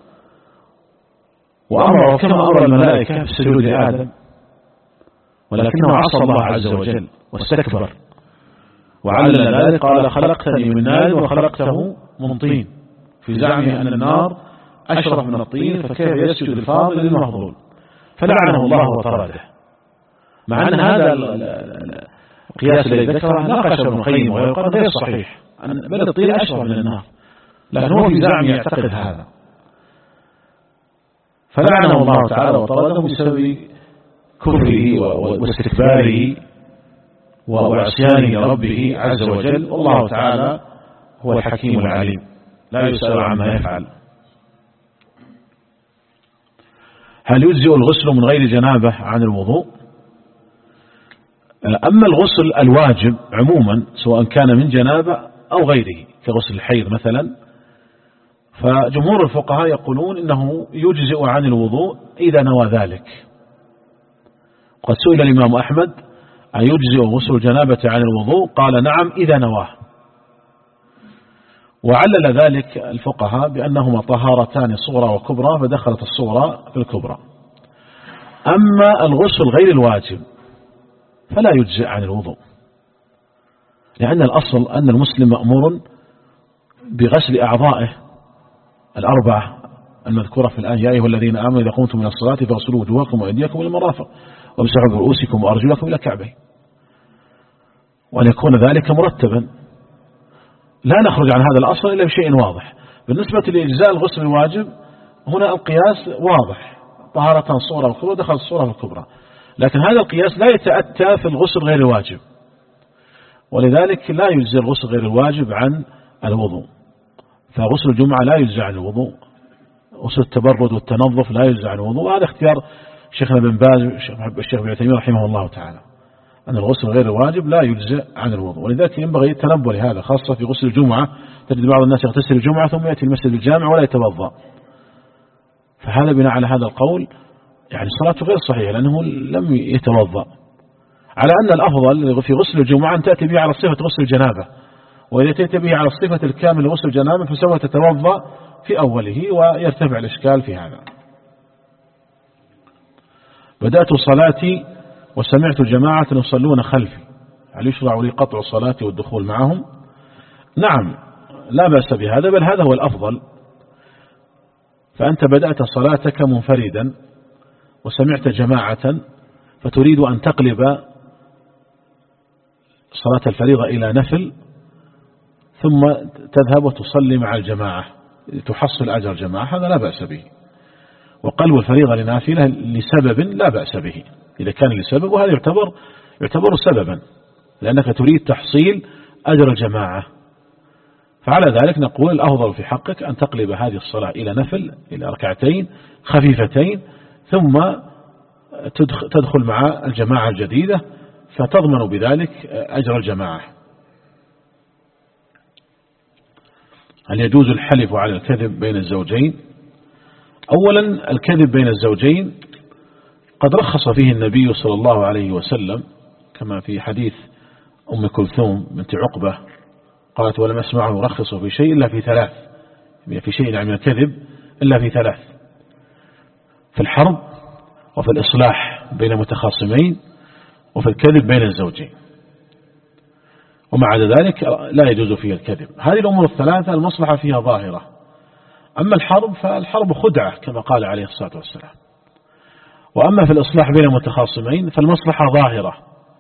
[SPEAKER 1] وأمره كما أمر الملائكة بالسجود لآدم، ولكنه عصى الله عز وجل واستكبر وعلل ذلك، قال خلقتني من نار وخلقته من طين، في زعمه أن النار أشرف من الطين فكيف يسجد الفاضل للمفضول، فلعنه الله وطرده. مع أن هذا القياس الذي ذكره ناقش ابن القيم ويقال غير صحيح، بل الطين أشرف من النار، لكن هو في زعمه يعتقد هذا، فلعنه الله تعالى وطرده بسبب كفره واستكباره وعصيانه لربه عز وجل. والله تعالى هو الحكيم العليم لا يسأل عما يفعل. هل يجزئ الغسل من غير جنابة عن الوضوء؟ أما الغسل الواجب عموما سواء كان من جنابة أو غيره كغسل الحيض مثلا، فجمهور الفقهاء يقولون إنه يجزئ عن الوضوء إذا نوى ذلك. قد سئل الإمام أحمد أيجزئ غسل الجنابة عن الوضوء؟ قال نعم إذا نواه. وعلل ذلك الفقهاء بأنهما طهارتان صغرى وكبرى، فدخلت الصغرى في الكبرى. أما الغسل غير الواجب فلا يجزئ عن الوضوء، لأن الأصل أن المسلم مأمور بغسل أعضائه الأربعة المذكورة في الآية: يا أيها الذين آمنوا إذا قمتم من الصلاة فاغسلوا وجوهكم وأيديكم إلى المرافق وامسحوا برؤوسكم وأرجلكم إلى الكعبين، وأن يكون ذلك مرتبا. لا نخرج عن هذا الأصل إلا بشيء واضح. بالنسبة لإجزاء الغسل الواجب هنا القياس واضح، طهارة صغرى وكبرى دخل الصغرى في الكبرى، لكن هذا القياس لا يتأتى في الغسل غير الواجب، ولذلك لا يجزي الغسل غير الواجب عن الوضوء. فغسل الجمعة لا يجزي عن الوضوء، غسل التبرد والتنظف لا يجزي عن الوضوء. وهذا اختيار شيخنا بن باز والشيخ ابن عثيمين رحمه الله تعالى، أن الغسل غير الواجب لا يجزي عن الوضوء، ولذلك ينبغي التنبه لهذا، خاصة في غسل الجمعة. تجد بعض الناس يغتسل الجمعة ثم يأتي المسجد الجامع ولا يتوضأ، فهذا بناء على هذا القول يعني صلاته غير صحيحة لأنه لم يتوضأ. على أن الأفضل في غسل الجمعة أن تأتي به على صفة غسل الجنابة، وإذا تأتي به على الصفة الكاملة غسل الجنابة فسوف تتوضأ في أوله ويرتفع الإشكال في هذا. بدأت صلاتي وسمعت جماعة يصلون خلفي، هل يشرع لي قطع صلاتي والدخول معهم؟ نعم، لا بأس بهذا، بل هذا هو الأفضل. فأنت بدأت صلاتك منفردا وسمعت جماعة فتريد أن تقلب صلاة الفريضة إلى نفل، ثم تذهب وتصلي مع الجماعة تحصل أجر الجماعة، هذا لا بأس به. وقلب الفريضة لنافلة لسبب لا بأس به إذا كان لسبب، وهذا يعتبر سببا لأنك تريد تحصيل أجر الجماعة. فعلى ذلك نقول الأفضل في حقك أن تقلب هذه الصلاة إلى نفل، إلى ركعتين خفيفتين، ثم تدخل مع الجماعة الجديدة فتضمن بذلك أجر الجماعة. هل يجوز الحلف على الكذب بين الزوجين؟ أولا الكذب بين الزوجين قد رخص فيه النبي صلى الله عليه وسلم، كما في حديث أم كلثوم بنت عقبة قالت: ولم أسمعه يرخص في شيء إلا في ثلاث، يعني في شيء من الكذب إلا في ثلاث: في الحرب، وفي الإصلاح بين متخاصمين، وفي الكذب بين الزوجين. ومع ذلك لا يجوز فيه الكذب. هذه الأمور الثلاثة المصلحة فيها ظاهرة. أما الحرب فالحرب خدعة كما قال عليه الصلاة والسلام. وأما في الإصلاح بين المتخاصمين فالمصلحة ظاهرة،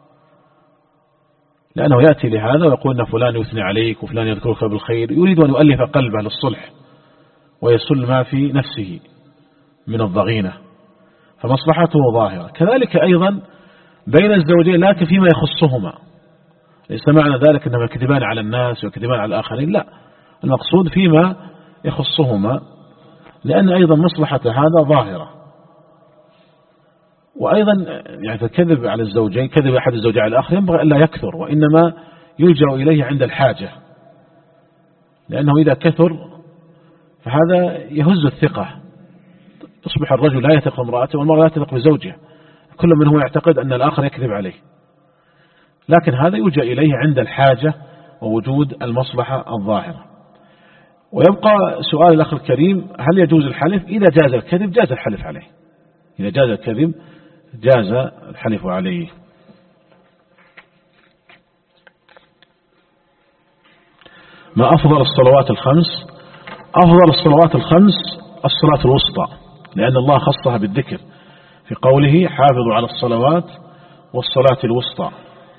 [SPEAKER 1] لأنه يأتي لهذا ويقول أن فلان يثني عليك وفلان يذكرك بالخير، يريد أن يؤلف قلبه للصلح ويسل ما في نفسه من الضغينة، فمصلحته ظاهرة. كذلك أيضا بين الزوجين لكن فيما يخصهما، ليس معنى ذلك أنهم يكذبان على الناس ويكذبان على الآخرين، لا، المقصود فيما يخصهما، لأن أيضا مصلحة هذا ظاهرة. وأيضا يعني الكذب على الزوجين، كذب أحد الزوجين على الآخر ينبغي أن لا يكثر، وإنما يلجأ إليه عند الحاجة، لأنه إذا كثر فهذا يهز الثقة، يصبح الرجل لا يثق بامرأته والمرأة لا تثق بزوجها، كل من هو يعتقد أن الآخر يكذب عليه. لكن هذا يلجأ إليه عند الحاجة ووجود المصلحة الظاهرة. ويبقى سؤال الأخ الكريم: هل يجوز الحلف؟ إذا جاز الكذب جاز الحلف عليه، إذا جاز الكذب جاز الحلف عليه. ما أفضل الصلوات الخمس؟ أفضل الصلوات الخمس الصلاة الوسطى، لأن الله خصها بالذكر في قوله: حافظوا على الصلوات والصلاة الوسطى.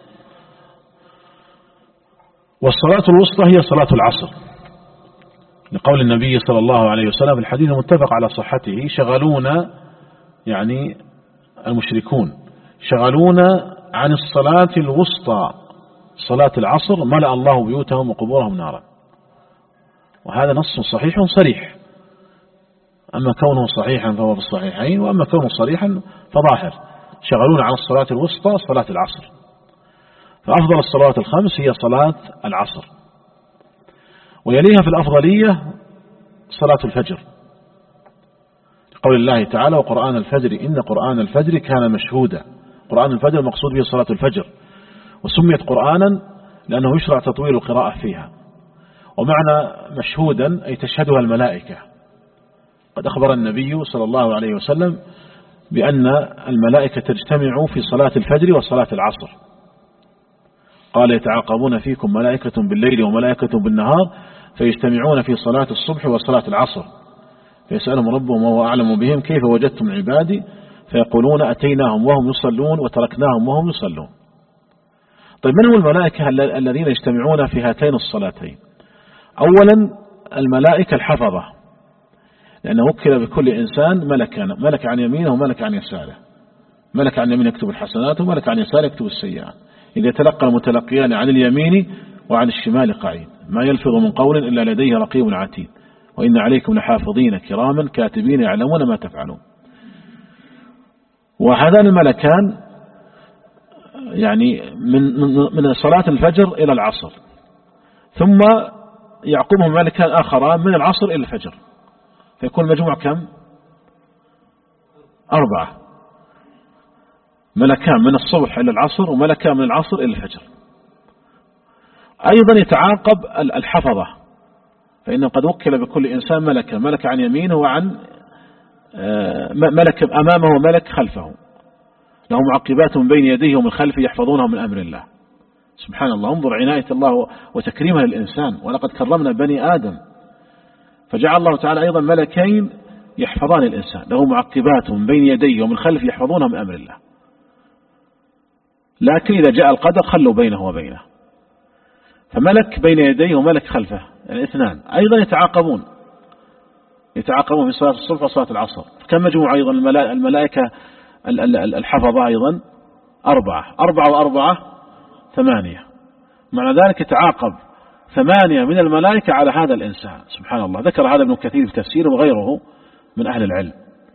[SPEAKER 1] والصلاة الوسطى هي صلاة العصر، لقول النبي صلى الله عليه وسلم في الحديث المتفق على صحته: شغلونا، يعني المشركون شغلونا عن الصلاة الوسطى صلاة العصر، ملأ الله بيوتهم وقبورهم نارا. وهذا نص صحيح صريح، أما كونه صحيحا فهو في الصحيحين، وأما كونه صريحا فظاهر. شغلونا عن الصلاة الوسطى صلاة العصر، فأفضل الصلوات الخمس هي صلاة العصر، ويليها في الأفضلية صلاة الفجر، قول الله تعالى: وقرآن الفجر إن قرآن الفجر كان مشهودا. قرآن الفجر مقصود به صلاة الفجر، وسميت قرآنا لأنه يشرع تطويل القراءة فيها. ومعنى مشهودا أي تشهدها الملائكة. قد أخبر النبي صلى الله عليه وسلم بأن الملائكة تجتمع في صلاة الفجر وصلاة العصر. قال: يتعاقبون فيكم ملائكة بالليل وملائكة بالنهار فيجتمعون في صلاة الصبح وصلاة العصر فيسألهم ربهم وهو أعلم بهم كيف وجدتم عبادي فيقولون أتيناهم وهم يصلون وتركناهم وهم يصلون. طيب، من هم الملائكة الذين يجتمعون في هاتين الصلاتين؟ أولا الملائكة الحفظة، لأنه وكل بكل إنسان ملك عن يمينه وملك عن يساره. ملك عن يمينه يكتب الحسنات وملك عن يساره يكتب السيئات. إذا تلقى المتلقيان عن اليمين وعن الشمال قعيد، ما يلفظ من قول إلا لديه رقيب عتيد وإن عليكم لحافظين كراما كاتبين يعلمون ما تفعلون. وهذان الملكان يعني من صلاة الفجر إلى العصر، ثم يعقبهم ملكان آخران من العصر إلى الفجر، فيكون مجموع كم؟ 4 ملكان من الصبح إلى العصر وملكان من العصر إلى الفجر. أيضا يتعاقب الحفظة، فإن قد وكل بكل إنسان ملك عن يمينه وعن ملك أمامه وملك خلفه، له معقبات من بين يديه ومن خلفه يحفظونه من أمر الله. سبحان الله، انظر عناية الله وتكريمه للإنسان، ولقد كرمنا بني آدم، فجعل الله تعالى أيضا ملكين يحفظان الإنسان، له معقبات من بين يديه ومن خلفه يحفظونه من أمر الله. لكن إذا جاء القدر خلوا بينه وبينه، فملك بين يديه وملك خلفه، يعني 2 أيضا يتعاقبون في صلاة الصبح وصلاة العصر. كم مجموع أيضا الملائكة الحفظة أيضا 4 و4 8. معنى ذلك يتعاقب 8 من الملائكة على هذا الإنسان. سبحان الله، ذكر هذا ابن كثير في تفسيره وغيره من أهل العلم.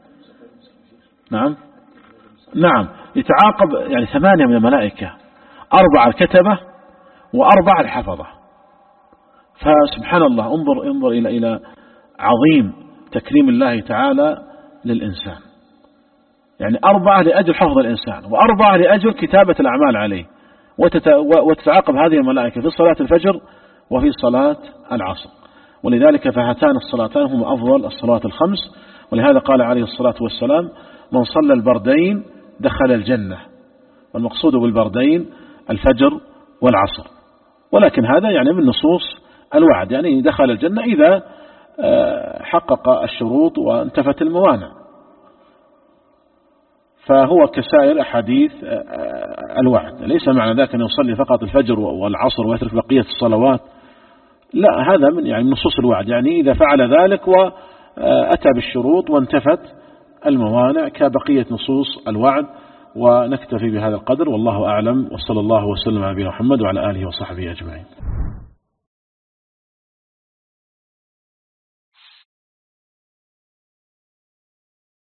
[SPEAKER 1] نعم، يتعاقب يعني 8 من الملائكة، 4 الكتبة و4 الحفظة. فسبحان الله، انظر إلى عظيم تكريم الله تعالى للإنسان، يعني 4 لأجل حفظ الإنسان و4 لأجل كتابة الأعمال عليه. وتتعاقب هذه الملائكة في صلاة الفجر وفي صلاة العصر. ولذلك فهاتان الصلاتان هم أفضل الصلوات الخمس. ولهذا قال عليه الصلاة والسلام: من صلى البردين دخل الجنة. والمقصود بالبردين الفجر والعصر، ولكن هذا يعني من نصوص الوعد، يعني دخل الجنة إذا حقق الشروط وانتفت الموانع، فهو كسائر أحاديث الوعد. ليس معنى ذلك أن يصلي فقط الفجر والعصر ويترك بقية الصلوات، لا، هذا من نصوص الوعد، يعني إذا فعل ذلك وأتى بالشروط وانتفت الموانع كبقية نصوص الوعد. ونكتفي بهذا القدر، والله أعلم، وصلى الله وسلم على نبينا محمد وعلى آله وصحبه أجمعين.